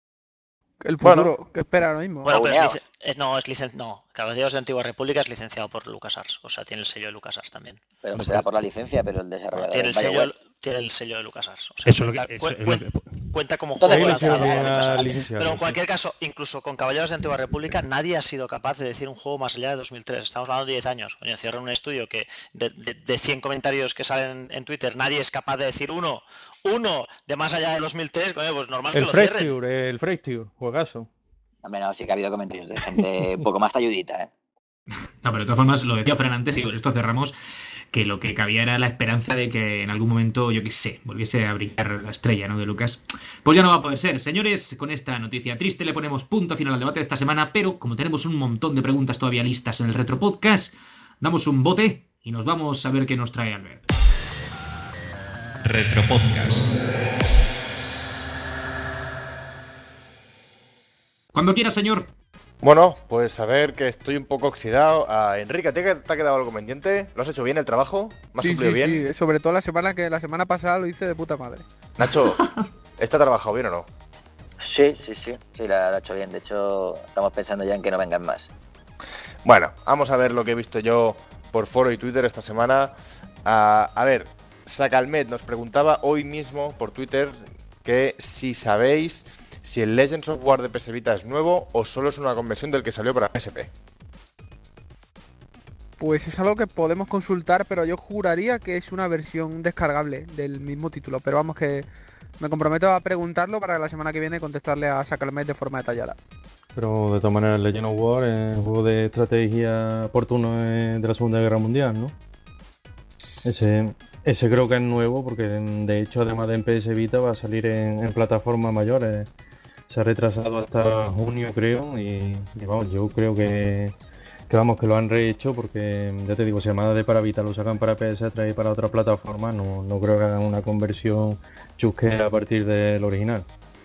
El futuro,
bueno,
que espera ahora mismo.
Bueno, pero es eh, no, es licen no, Caballeros de la Antigua República es licenciado por LucasArts, o sea, tiene el sello de LucasArts también.
Pero que se da por la licencia, pero el desarrollador
tiene el
es BioWare.
sello, tiene el sello de LucasArts. O sea,
Eso
cuenta,
es lo que, eso
cu
es lo que...
cuenta como
Entonces,
juego
bueno,
lanzado por LucasArts.
licencia,
Pero en
sí.
cualquier caso, incluso con Caballeros de la Antigua República, nadie ha sido capaz de decir un juego más allá de dos mil tres. Estamos hablando de diez años. Coño, cierran un estudio que de, de, de cien comentarios que salen en Twitter, nadie es capaz de decir uno, uno de más allá de dos mil tres. Coño, pues normal
El
que lo cierren.
Fracture, el Fracture, juegazo.
Hombre, no, sí que ha habido comentarios de gente un poco más talludita, ¿eh?
No, pero de todas formas, lo decía Fran antes y con esto cerramos, que lo que cabía era la esperanza de que en algún momento, yo qué sé, volviese a brillar la estrella, ¿no?, de Lucas. Pues ya no va a poder ser. Señores, con esta noticia triste le ponemos punto final al debate de esta semana, pero como tenemos un montón de preguntas todavía listas en el Retro Podcast, damos un bote y nos vamos a ver qué nos trae Albert.
Retro Podcast.
Cuando quiera, señor.
Bueno, pues a ver, que estoy un poco oxidado. Uh, Enrique, ¿te, ¿te ha quedado algo pendiente? ¿Lo has hecho bien el trabajo? ¿Me has
Sí,
suplido
sí,
bien?
sí. Sobre todo la semana que la semana pasada lo hice de puta madre.
Nacho, ¿este ha trabajado bien o no?
Sí, sí, sí. Sí, lo ha hecho bien. De hecho, estamos pensando ya en que no vengan más.
Bueno, vamos a ver lo que he visto yo por foro y Twitter esta semana. Uh, a ver, Sacalmet nos preguntaba hoy mismo por Twitter que si sabéis si el Legends of War de P S Vita es nuevo o solo es una conversión del que salió para P S P.
Pues es algo que podemos consultar, pero yo juraría que es una versión descargable del mismo título. Pero vamos, que me comprometo a preguntarlo para la semana que viene contestarle a Sacalmet de forma detallada.
Pero de todas maneras, Legend of War es un juego de estrategia por turno de la Segunda Guerra Mundial, ¿no? Ese, ese creo que es nuevo porque de hecho, además de en P S Vita, va a salir en, en plataformas mayores. Se ha retrasado hasta junio, creo, y, y vamos, yo creo que, que vamos que lo han rehecho porque, ya te digo, si además de para Vita lo sacan para P S tres y para otra plataforma, no, no creo que hagan una conversión chusquera a partir del original.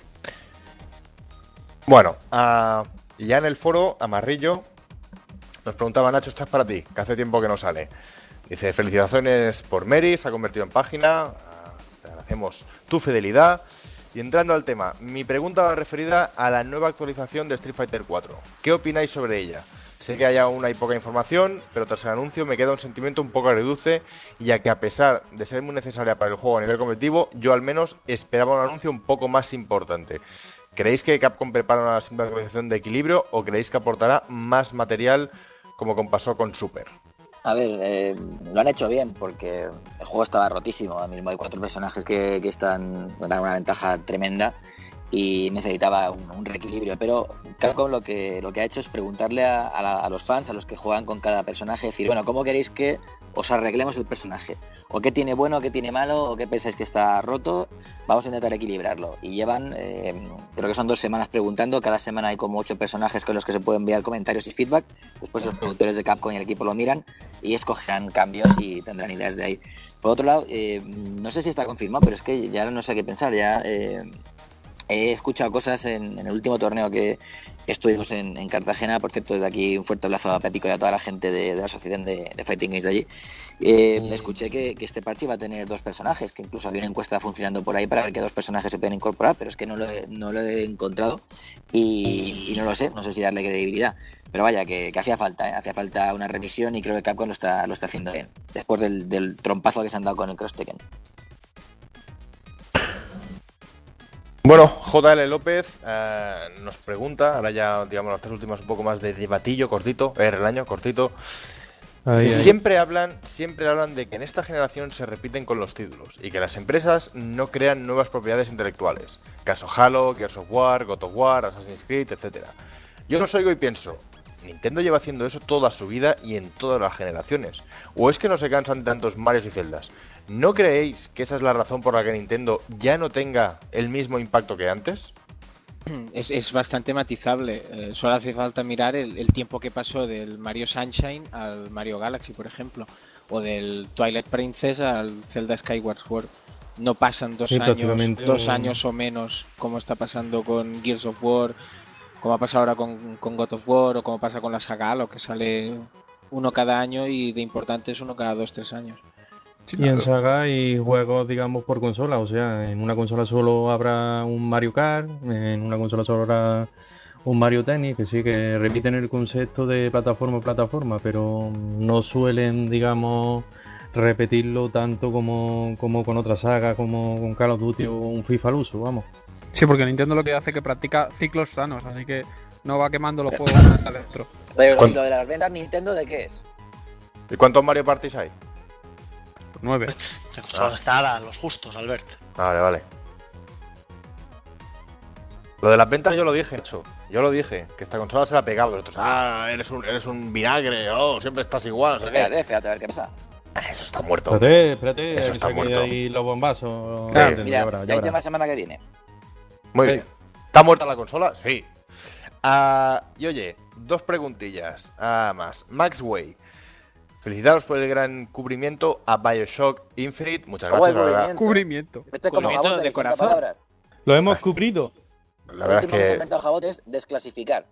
Bueno, uh, ya en el foro, Amarrillo nos preguntaba, Nacho, esto es para ti, que hace tiempo que no sale. Dice, felicitaciones por Mary, se ha convertido en página, uh, te agradecemos tu fidelidad. Y entrando al tema, mi pregunta va referida a la nueva actualización de Street Fighter cuatro. ¿Qué opináis sobre ella? Sé que hay aún hay poca información, pero tras el anuncio me queda un sentimiento un poco agridulce, ya que a pesar de ser muy necesaria para el juego a nivel competitivo, yo al menos esperaba un anuncio un poco más importante. ¿Creéis que Capcom prepara una simple actualización de equilibrio o creéis que aportará más material como pasó con Super?
A ver, eh, lo han hecho bien porque el juego estaba rotísimo. A mismo hay cuatro personajes que, que están dan una ventaja tremenda y necesitaba un, un reequilibrio. Pero Capcom lo que, lo que ha hecho es preguntarle a, a, la, a los fans, a los que juegan con cada personaje, decir, bueno, ¿cómo queréis que os arreglemos el personaje? ¿O qué tiene bueno, qué tiene malo, o qué pensáis que está roto? Vamos a intentar equilibrarlo. Y llevan, eh, creo que son dos semanas preguntando. Cada semana hay como ocho personajes con los que se pueden enviar comentarios y feedback. Después los productores de Capcom y el equipo lo miran y escogerán cambios y tendrán ideas de ahí. Por otro lado, eh, no sé si está confirmado, pero es que ya no sé qué pensar. Ya eh, he escuchado cosas en, en el último torneo que estuvimos en, en Cartagena. Por cierto, desde aquí un fuerte abrazo a Pepico y a toda la gente de, de la asociación de, de Fighting Games de allí. Eh, escuché que, que este parche iba a tener dos personajes, que incluso había una encuesta funcionando por ahí para ver qué dos personajes se pueden incorporar, pero es que no lo he, no lo he encontrado y, y no lo sé, no sé si darle credibilidad. Pero vaya, que, que hacía falta, ¿eh? Hacía falta una revisión y creo que Capcom lo está, lo está haciendo bien, después del, del trompazo que se han dado con el Cross Tekken.
Bueno, J L López eh, nos pregunta, ahora ya digamos las tres últimas un poco más de debatillo, cortito, era el año, cortito. Ahí, siempre ahí. hablan, siempre hablan de que en esta generación se repiten con los títulos y que las empresas no crean nuevas propiedades intelectuales. Caso Halo, Gears of War, God of War, Assassin's Creed, etcétera. Yo los oigo y pienso, Nintendo lleva haciendo eso toda su vida y en todas las generaciones. ¿O es que no se cansan de tantos Marios y Zeldas? ¿No creéis que esa es la razón por la que Nintendo ya no tenga el mismo impacto que antes?
Es, es bastante matizable. Eh, solo hace falta mirar el, el tiempo que pasó del Mario Sunshine al Mario Galaxy, por ejemplo, o del Twilight Princess al Zelda Skyward Sword. No pasan dos sí, años, dos años o menos, como está pasando con Gears of War, como ha pasado ahora con, con God of War, o como pasa con la saga Halo, que sale uno cada año y de importantes uno cada dos, tres años.
Sí, y en saga hay juegos, digamos, por consola, o sea, en una consola solo habrá un Mario Kart, en una consola solo habrá un Mario Tennis, que sí, que repiten el concepto de plataforma a plataforma, pero no suelen, digamos, repetirlo tanto como, como con otra saga, como con Call of Duty o un FIFA al uso, vamos.
Sí, porque Nintendo lo que hace es que practica ciclos sanos, así que no va quemando los juegos una vez adentro.
Pero lo de las ventas Nintendo, ¿de qué es?
¿Y cuántos Mario Parties hay?
Nueve.
Solo está los justos, Albert.
Vale, vale. Lo de las ventas yo lo dije, hecho. Yo lo dije, que esta consola se la pegaba. Vosotros, ah, eres un, eres un vinagre, oh, siempre estás igual. No sé
espérate,
qué.
espérate, a ver qué pasa.
Eso está muerto.
Espérate, espérate.
Eso está muerto.
Y los bombazos.
Claro, mira, ya, ya hay tema semana que viene.
Muy bien. ¿Está muerta la consola? Sí. Uh, y oye, dos preguntillas uh, más. Max Way. Felicitaros por el gran cubrimiento a BioShock Infinite. Muchas gracias, la verdad.
Cubrimiento.
Este como
Cubrimiento
jabote
de corazón.
palabras.
Lo hemos cubrido.
La verdad es que...
que se ha inventado jabote es desclasificar.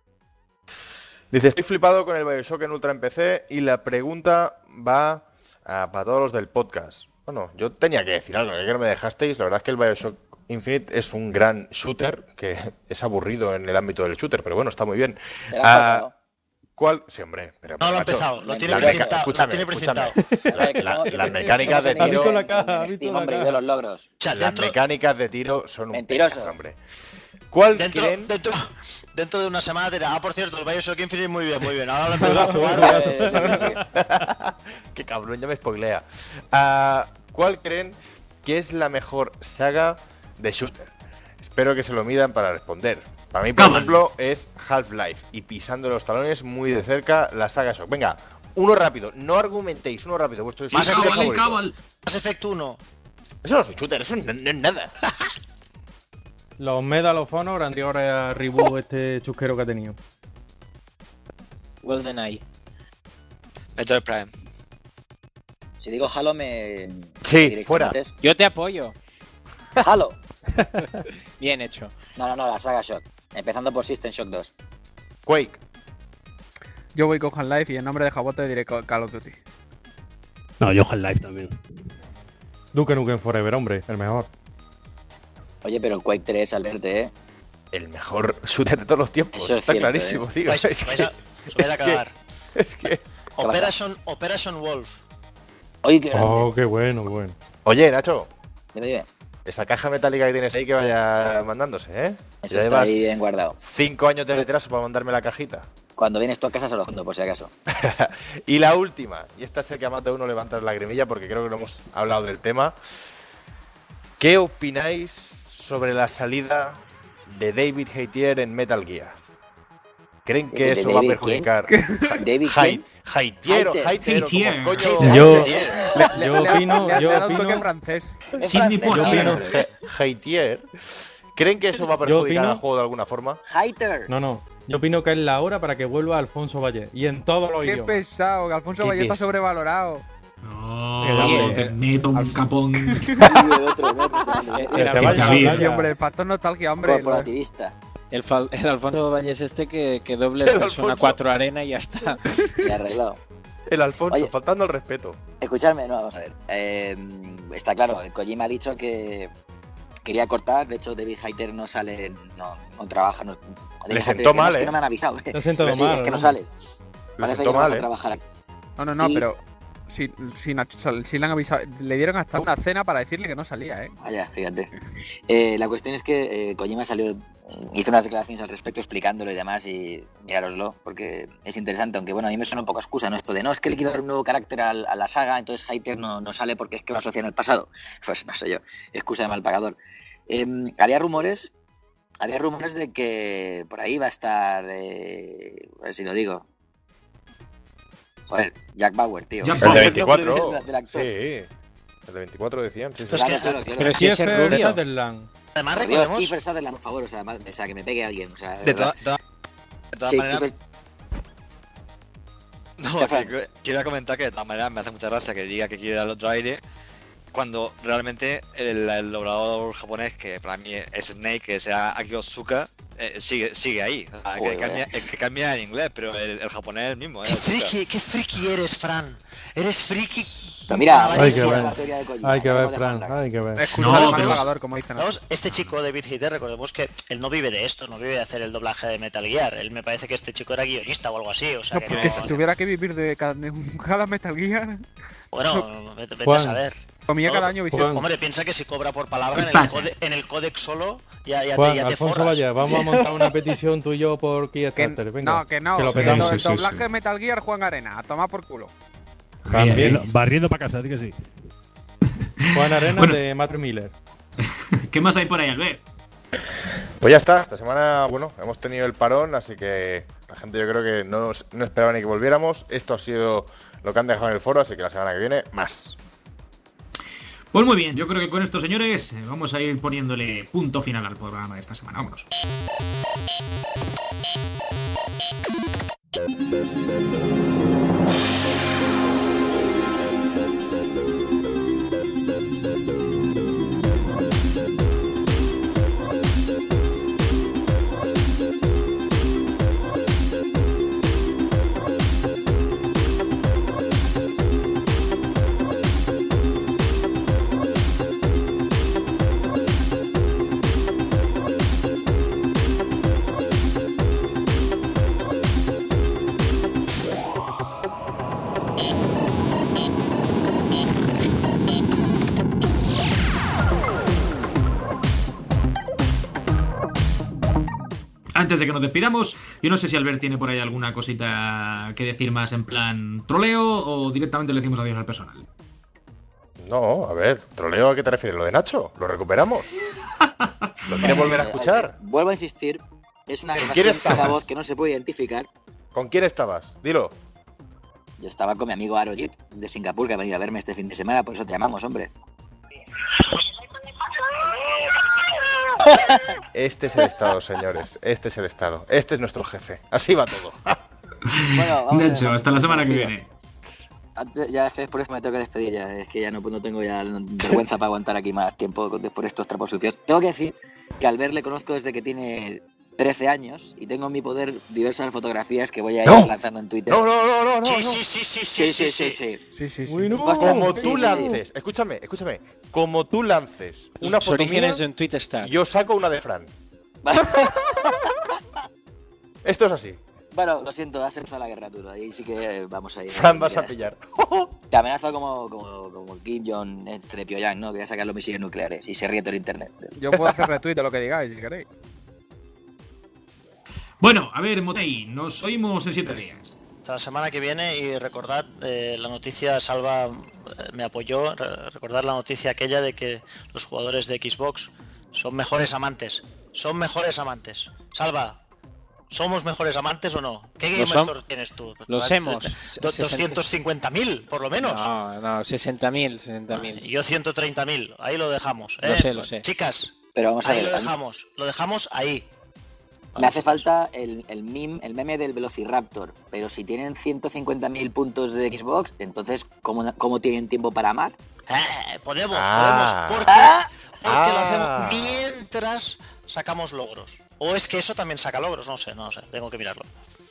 Dice, estoy flipado con el BioShock en Ultra en P C y la pregunta va a, para todos los del podcast. Bueno, yo tenía que decir algo, que no me dejasteis. La verdad es que el BioShock Infinite es un gran shooter, que es aburrido en el ámbito del shooter, pero bueno, está muy bien.
¿Te lo has pasado?
¿Cuál? Sí, hombre. Pero,
no lo ha
macho,
empezado, lo tiene
la
presentado.
meca... Escúchame,
lo tiene presentado.
escúchame. La, la, las mecánicas de tiro...
La caja, Steam, hombre, de los logros.
O sea,
las
dentro...
mecánicas de tiro son un
mentiroso,
pedazo, hombre. ¿Cuál
dentro,
creen?
Dentro, dentro de una semana te dirá, ah, por cierto, el BioShock Infinite muy bien, muy bien. Ahora lo he empezado a jugar.
eh... Qué cabrón, ya me spoilea. Uh, ¿Cuál creen que es la mejor saga de shooter? Espero que se lo midan para responder. Para mí, por
Cabal.
ejemplo, es Half-Life y pisando los talones muy de cerca la saga Shock. Venga, uno rápido, no argumentéis, uno rápido. Vuestro
Más
shooter
Cabal,
favorito.
Cabal.
Mass Effect uno.
Eso no es un shooter, eso no, no es nada.
Los Medal of Honor, anterior a reboot este chusquero que ha tenido.
GoldenEye.
Metroid Prime.
Si digo Halo me...
Sí,
me
fuera.
antes.
Yo te apoyo.
Halo.
Bien hecho.
No, no, no, la saga Shock. Empezando por System Shock dos.
Quake.
Yo voy con Half-Life y en nombre de Jabote diré Call of Duty.
No, yo Half-Life también.
Duke Nukem Forever, hombre, el mejor.
Oye, pero el Quake tres, Albert, ¿eh?
El mejor shooter de todos los tiempos.
Eso es
Está
cierto,
clarísimo,
¿eh?
tío.
Vais,
Es
vais
que-
a, os vais a
es que-
cagar.
Es que...
Operation, Operation Wolf.
Oye, qué grande.
Oh, qué bueno, bueno.
Oye, Nacho,
Dime, dime.
esa caja metálica que tienes ahí que vaya mandándose, ¿eh?
Eso
Ya
está
llevas
ahí bien guardado.
cinco años de retraso para mandarme la cajita.
Cuando vienes tú a casa se lo junto, por si acaso.
Y la última, y esta es el que a más de uno levanta la lagrimilla porque creo que no hemos hablado del tema. ¿Qué opináis sobre la salida de David Hayter en Metal Gear? ¿Creen que
¿De
eso
David
va a
quién?
perjudicar?
¿David
Hay-
quién?
Hayter o
Hayter.
Hayter o como
Hayter.
coño.
Yo-
Hayter.
Le,
Yo
le has-
opino-
le has
yo
dado un
opino-
toque francés.
Es
Sidney
francés,
Poitier.
hombre, pero-
Hayter. ¿Creen que eso va a
Yo
perjudicar
opino-
al juego de alguna forma?
Hayter.
No, no. Yo opino que es la hora para que vuelva Alfonso Valle. Y en todos los
Qué
idiomas.
pesado, que Alfonso
Qué
Valle está
pesado.
sobrevalorado.
No,
Oye,
te meto un
Alf-
capón.
Y de otro, de otro, sale.
El,
te
el
vayas
Alfonso
a la
Valle,
playa.
hombre, el factor nostalgia, hombre.
Corporativista.
El, Fal- el Alfonso Valles este que, que doble
El
Persona
Alfonso.
cuatro Arena y ya está.
Y arreglado.
El Alfonso,
Oye.
faltando el respeto.
Escuchadme, no, vamos a ver. Eh, está claro, Kojima ha dicho que quería cortar. De hecho, David Hayter no sale, no, no trabaja. No, David
Le
Hayter
sentó
dice, "No,
mal,
es que
¿eh?
no me han avisado.
Te has sentado
Sí,
mal,
es que no
¿no?
sales.
Le
Parece
sentó
que no vas
mal,
a
¿eh?
trabajar.
No, no, no,
Y-
pero si, si, Nacho- si le han avisado, le dieron hasta una cena para decirle que no salía, ¿eh?
Vaya, fíjate. Eh, la cuestión es que eh, Kojima salió, hizo unas declaraciones al respecto explicándolo y demás, y mirároslo, porque es interesante, aunque bueno, a mí me suena un poco excusa, ¿no? Esto de, no, es que le quiero dar un nuevo carácter al- a, la saga, entonces Hayter no, no sale porque es que lo asocian al pasado. Pues no sé yo, excusa de mal pagador. Eh, había rumores, había rumores de que por ahí va a estar, eh, a ver si lo digo. Joder, Jack Bauer, tío.
Jack
El de
Bauer.
veinticuatro.
Del- del actor.
Sí. El de veinticuatro decían. Sí, sí.
Pues
Claro,
que-
claro, claro.
Pero si es el
Kiefer
rubio.
Sutherland.
Además,
Por Dios,
recordemos.
Kiefer Sutherland, por favor, o sea, ma- o sea, que me pegue alguien. O sea, de
De
verdad.
todas de todas
Sí,
maneras,
Kiefer-
no,
¿Qué fue?
que- que- quiero comentar que de todas maneras me hace mucha gracia que diga que quiere dar otro aire cuando realmente el, el doblador japonés, que para mí es Snake, que sea Akio Tsuka, eh, sigue, sigue ahí. O sea, que,
Joder.
cambia, es que cambia en inglés, pero el, el japonés es el mismo. ¿eh?
Qué
Tsuka.
friki, qué friki eres, Fran. Eres friki.
Pero mira,
Hay
vamos
que
a
ver.
la teoría de Kojima,
Hay que ver,
hablamos de
Fran.
Fandrax.
Hay que ver.
Excusa
No,
de mal
pero-
pagador, como dicen.
Vamos, este chico, David Hayter, recordemos que él no vive de esto, no vive de hacer el doblaje de Metal Gear. Él me parece que este chico era guionista o algo así. O sea,
No,
que
porque
no-
si tuviera que vivir de cada, de un- cada Metal Gear,
Bueno, vete, vete a
Juan.
saber.
comía
No,
cada año visión.
Juan.
Hombre, piensa que si cobra por palabra en el,
Pasa.
code- en el códex solo, ya, ya
Juan,
te, ya te
Alfonso
forras.
Valle, vamos a montar una petición tú y yo por
Que,
Kickstarter. Venga.
no, que no,
que lo
que
petamos.
el
Sí, sí,
doblaje
sí.
de Metal Gear, Juan Arena, a tomar por culo.
También.
Barriendo para casa, di que sí.
Juan Arena
Bueno.
de Matt Miller.
¿Qué más hay por ahí, Albert?
Pues ya está, esta semana, bueno, hemos tenido el parón, así que la gente yo creo que no, no esperaba ni que volviéramos. Esto ha sido lo que han dejado en el foro, así que la semana que viene, más.
Pues muy bien, yo creo que con esto, señores, eh, vamos a ir poniéndole punto final al programa de esta semana. Vámonos. Antes de que nos despidamos, yo no sé si Albert tiene por ahí alguna cosita que decir más en plan troleo o directamente le decimos adiós al personal.
No, a ver, troleo, ¿a qué te refieres? ¿Lo de Nacho? ¿Lo recuperamos? ¿Lo quieres volver a
Eh,
escuchar?
eh, Vuelvo a insistir, es una
quién
grabación de
estabas?
la voz que no se puede identificar.
¿Con quién estabas? Dilo.
Yo estaba con mi amigo Aro Jeep de Singapur, que ha venido a verme este fin de semana, por eso te llamamos, hombre.
Este es el estado, señores. Este es el estado. Este es nuestro jefe. Así va todo.
Bueno, vamos
De
a
hecho,
dejar-
hasta la semana que
Tío,
viene.
antes- ya es que por eso me tengo que despedir ya. Es que ya no, no tengo ya vergüenza para aguantar aquí más tiempo con- por estos trapos sucios. Tengo que decir que a Albert le conozco desde que tiene trece años y tengo en mi poder diversas fotografías que voy a ir
¡No!
lanzando en Twitter.
No, no, no, no, no.
Sí,
no.
sí, sí, sí,
Sí, sí, sí, sí.
Sí, sí, sí.
Uy, no.
Como
Sí,
tú
sí, sí.
lances, escúchame, escúchame. Como tú lances una
Los
foto mía,
orígenes en Twitter está.
yo saco una de Fran. Esto es así.
Bueno, lo siento, has empezado la guerra tú, ahí sí que vamos a ir.
Fran, vas a pillar.
Te amenazo como, como, como Kim Jong este de Pyongyang, ¿no? Que va a sacar los misiles nucleares y se ríe todo el internet.
Yo puedo hacer retweet de lo que digáis, si queréis.
Bueno, a ver, Motei, nos oímos en siete días.
Hasta la semana que viene y recordad eh, la noticia, Salva eh, me apoyó, re- recordar la noticia aquella de que los jugadores de Xbox son mejores amantes. Son mejores amantes. Salva, ¿somos mejores amantes o no? ¿Qué
Lo
Game
son-
Store tienes tú?
lo hemos.
Do- doscientos cincuenta mil, por lo menos.
No, no, sesenta mil, sesenta mil.
Y yo ciento treinta mil. Ahí lo dejamos. ¿eh?
Lo sé, lo sé.
Chicas,
Pero vamos a
ahí
ver.
lo
a mí-
dejamos. Lo dejamos ahí.
Me hace falta el, el meme, el meme del Velociraptor, pero si tienen ciento cincuenta mil puntos de Xbox, entonces ¿cómo, cómo tienen tiempo para amar?
Eh, podemos,
Ah.
podemos. Porque,
Ah.
porque lo
Ah.
hacemos mientras sacamos logros. O es que eso también saca logros, no sé, no sé, tengo que mirarlo.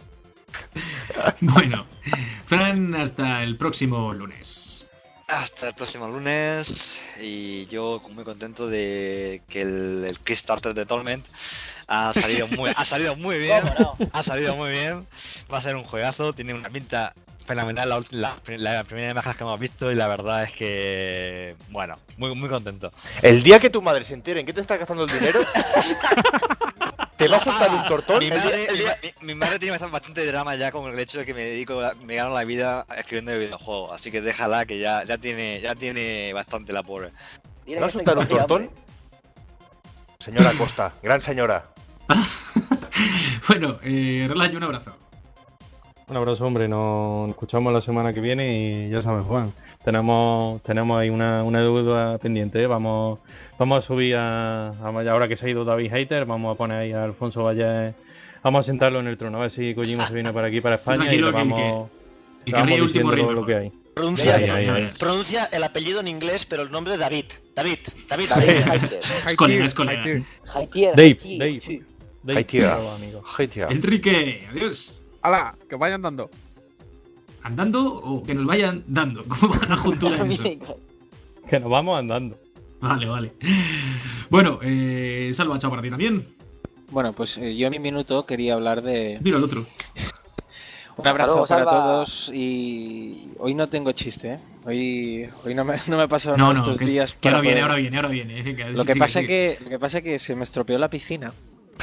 Bueno, Fran, hasta el próximo lunes.
Hasta el próximo lunes y yo muy contento de que el, el Kickstarter de Torment ha salido muy, ha salido muy bien,
¿Cómo no?
ha salido muy bien, va a ser un juegazo, tiene una pinta fenomenal la, la, la primera imagen que hemos visto y la verdad es que, bueno, muy, muy contento.
El día que tu madre se entere en qué te está gastando el dinero, te va a soltar un tortón.
Mi
el día-
madre,
el día-
mi, mi- mi madre tiene bastante, bastante drama ya con el hecho de que me dedico, me gano la vida escribiendo videojuegos, así que déjala que ya, ya tiene, ya tiene bastante la pobre.
Dile
¿Te va a
que estoy
soltar un
cogida,
tortón?
hombre.
Señora Costa, gran señora.
Bueno, eh, Relaño, un abrazo.
Un abrazo, hombre. Nos escuchamos la semana que viene y ya sabes, Juan. Tenemos tenemos ahí una, una deuda pendiente. ¿eh? Vamos vamos a subir a, a- ahora que se ha ido David Hater, vamos a poner ahí a Alfonso Valle. Vamos a sentarlo en el trono. A ver si Kojima se viene para aquí, para España.
Tranquilo,
y le
que el
vamos,
que-
le
el que ríe
vamos
último
diciendo
ríe
todo lo
mejor.
que hay.
Pronuncia,
Ahí, ahí, ahí.
pronuncia el apellido en inglés, pero el nombre David. David, David.
David Haiter.
Es colega, es colega.
Haitier,
Dave,
Haitier,
Dave.
sí.
Dave,
Haitier.
bravo, amigo.
Haitier.
Enrique, adiós.
¡Hala! Que vayan dando.
¿Andando o que nos vayan dando? ¿Cómo va la juntura en eso?
Que nos vamos andando.
Vale, vale. Bueno, eh, Salva, chao para ti también.
Bueno, pues eh, yo en mi minuto quería hablar de...
Mira el otro.
Un abrazo
luego,
para
Salva.
todos y hoy no tengo chiste, ¿eh? Hoy, hoy no, me, no me he pasado
No,
nada
no,
estos
que, es-
días.
que ahora
para
viene,
poder-
ahora viene, ahora viene. Venga,
Lo que
sigue,
pasa
sigue.
que lo que pasa que se me estropeó la piscina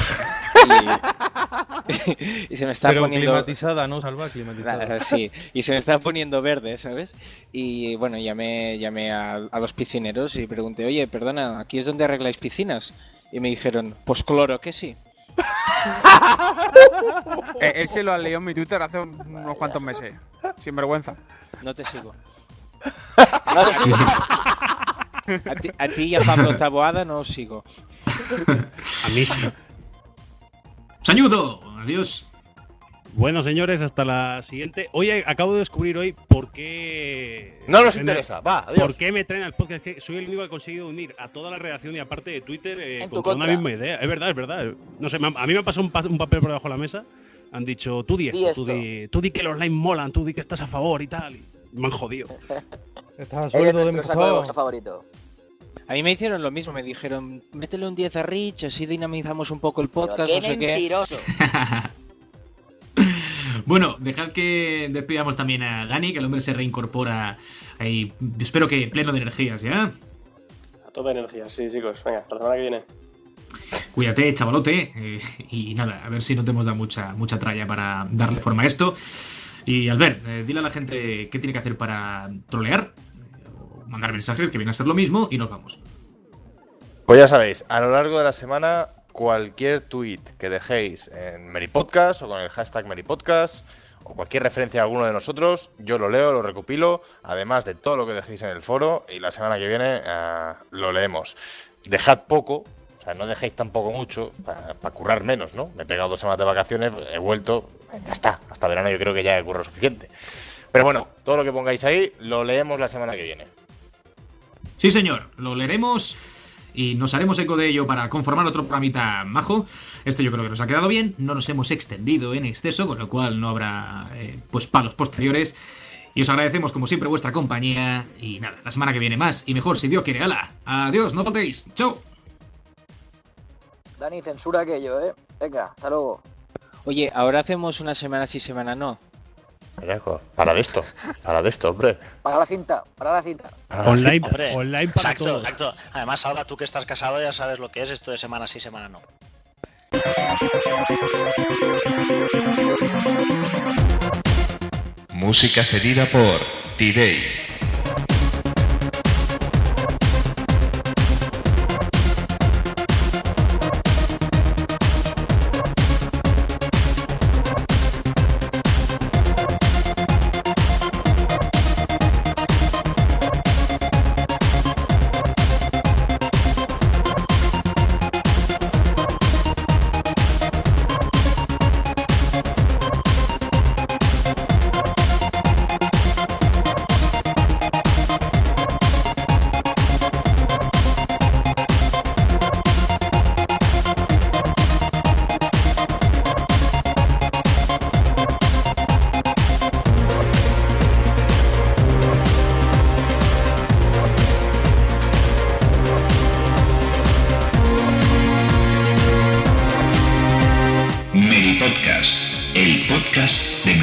y, y se me está
Pero
poniendo
climatizada, ¿no? Salva, climatizada.
Ah, sí, y se me está poniendo verde, ¿sabes? Y bueno, llamé llamé a, a los piscineros y pregunté, oye, perdona, ¿aquí es donde arregláis piscinas? Y me dijeron, pues claro que sí.
Eh, él se lo ha leído en mi Twitter hace un- unos cuantos meses. Sin vergüenza.
No te sigo.
No sé si-
A ti, a ti y a Pablo Taboada no os sigo.
A mí sí.
Sañudo, adiós.
Bueno, señores, hasta la siguiente. Hoy eh, acabo de descubrir hoy por qué.
No nos
me-
interesa. Va, adiós.
¿Por qué me traen al podcast? Que soy el único que he conseguido unir a toda la redacción y aparte de Twitter eh,
En tu
contra una
contra.
misma idea. Es verdad, es verdad. No sé, me ha- a mí me ha pasado un, pa- un papel por debajo de la mesa. Han dicho, tú di
Di
esto, tú
esto.
di, tú di que los online molan, tú di que estás a favor y tal. Y me han jodido.
Estás a
Eres
sueldo de
nuestro saco de
empezado.
boxeo favorito.
A mí me hicieron lo mismo, me dijeron, métele un diez a Rich, así dinamizamos un poco el
Pero
podcast,
qué
no sé qué.
mentiroso.
Bueno, dejad que despidamos también a Dani, que el hombre se reincorpora ahí. Espero que pleno de energías, ¿ya?
A tope de energía, sí, chicos. Venga, hasta la semana que viene.
Cuídate, chavalote. eh, y nada, a ver si no te hemos dado mucha, mucha tralla para darle forma a esto. Y Albert, eh, dile a la gente qué tiene que hacer para trolear, eh, o mandar mensajes, que viene a ser lo mismo, y nos vamos.
Pues ya sabéis, a lo largo de la semana, cualquier tweet que dejéis en Meripodcast o con el hashtag Meripodcast o cualquier referencia a alguno de nosotros, yo lo leo, lo recopilo, además de todo lo que dejéis en el foro, y la semana que viene eh, lo leemos. Dejad poco, o sea, no dejéis tampoco mucho, para currar menos, ¿no? Me he pegado dos semanas de vacaciones, he vuelto, ya está, hasta verano yo creo que ya he currado suficiente. Pero bueno, todo lo que pongáis ahí, lo leemos la semana que viene.
Sí, señor, lo leeremos y nos haremos eco de ello para conformar otro programita majo. Este yo creo que nos ha quedado bien, no nos hemos extendido en exceso, con lo cual no habrá eh, pues palos posteriores. Y os agradecemos como siempre vuestra compañía. Y nada, la semana que viene más y mejor, si Dios quiere. ¡Hala! Adiós, no faltéis. ¡Chao!
Dani, censura aquello, ¿eh? Venga, hasta luego.
Oye, ahora hacemos una semana sí, semana no.
Para de esto, para de esto, hombre.
Para la cinta, para la cinta.
Online,
Hombre,
online para
exacto,
todos.
exacto. Además, ahora tú que estás casado ya sabes lo que es esto de semana sí, semana no.
Música cedida por T-Day. Medipodcast, el podcast de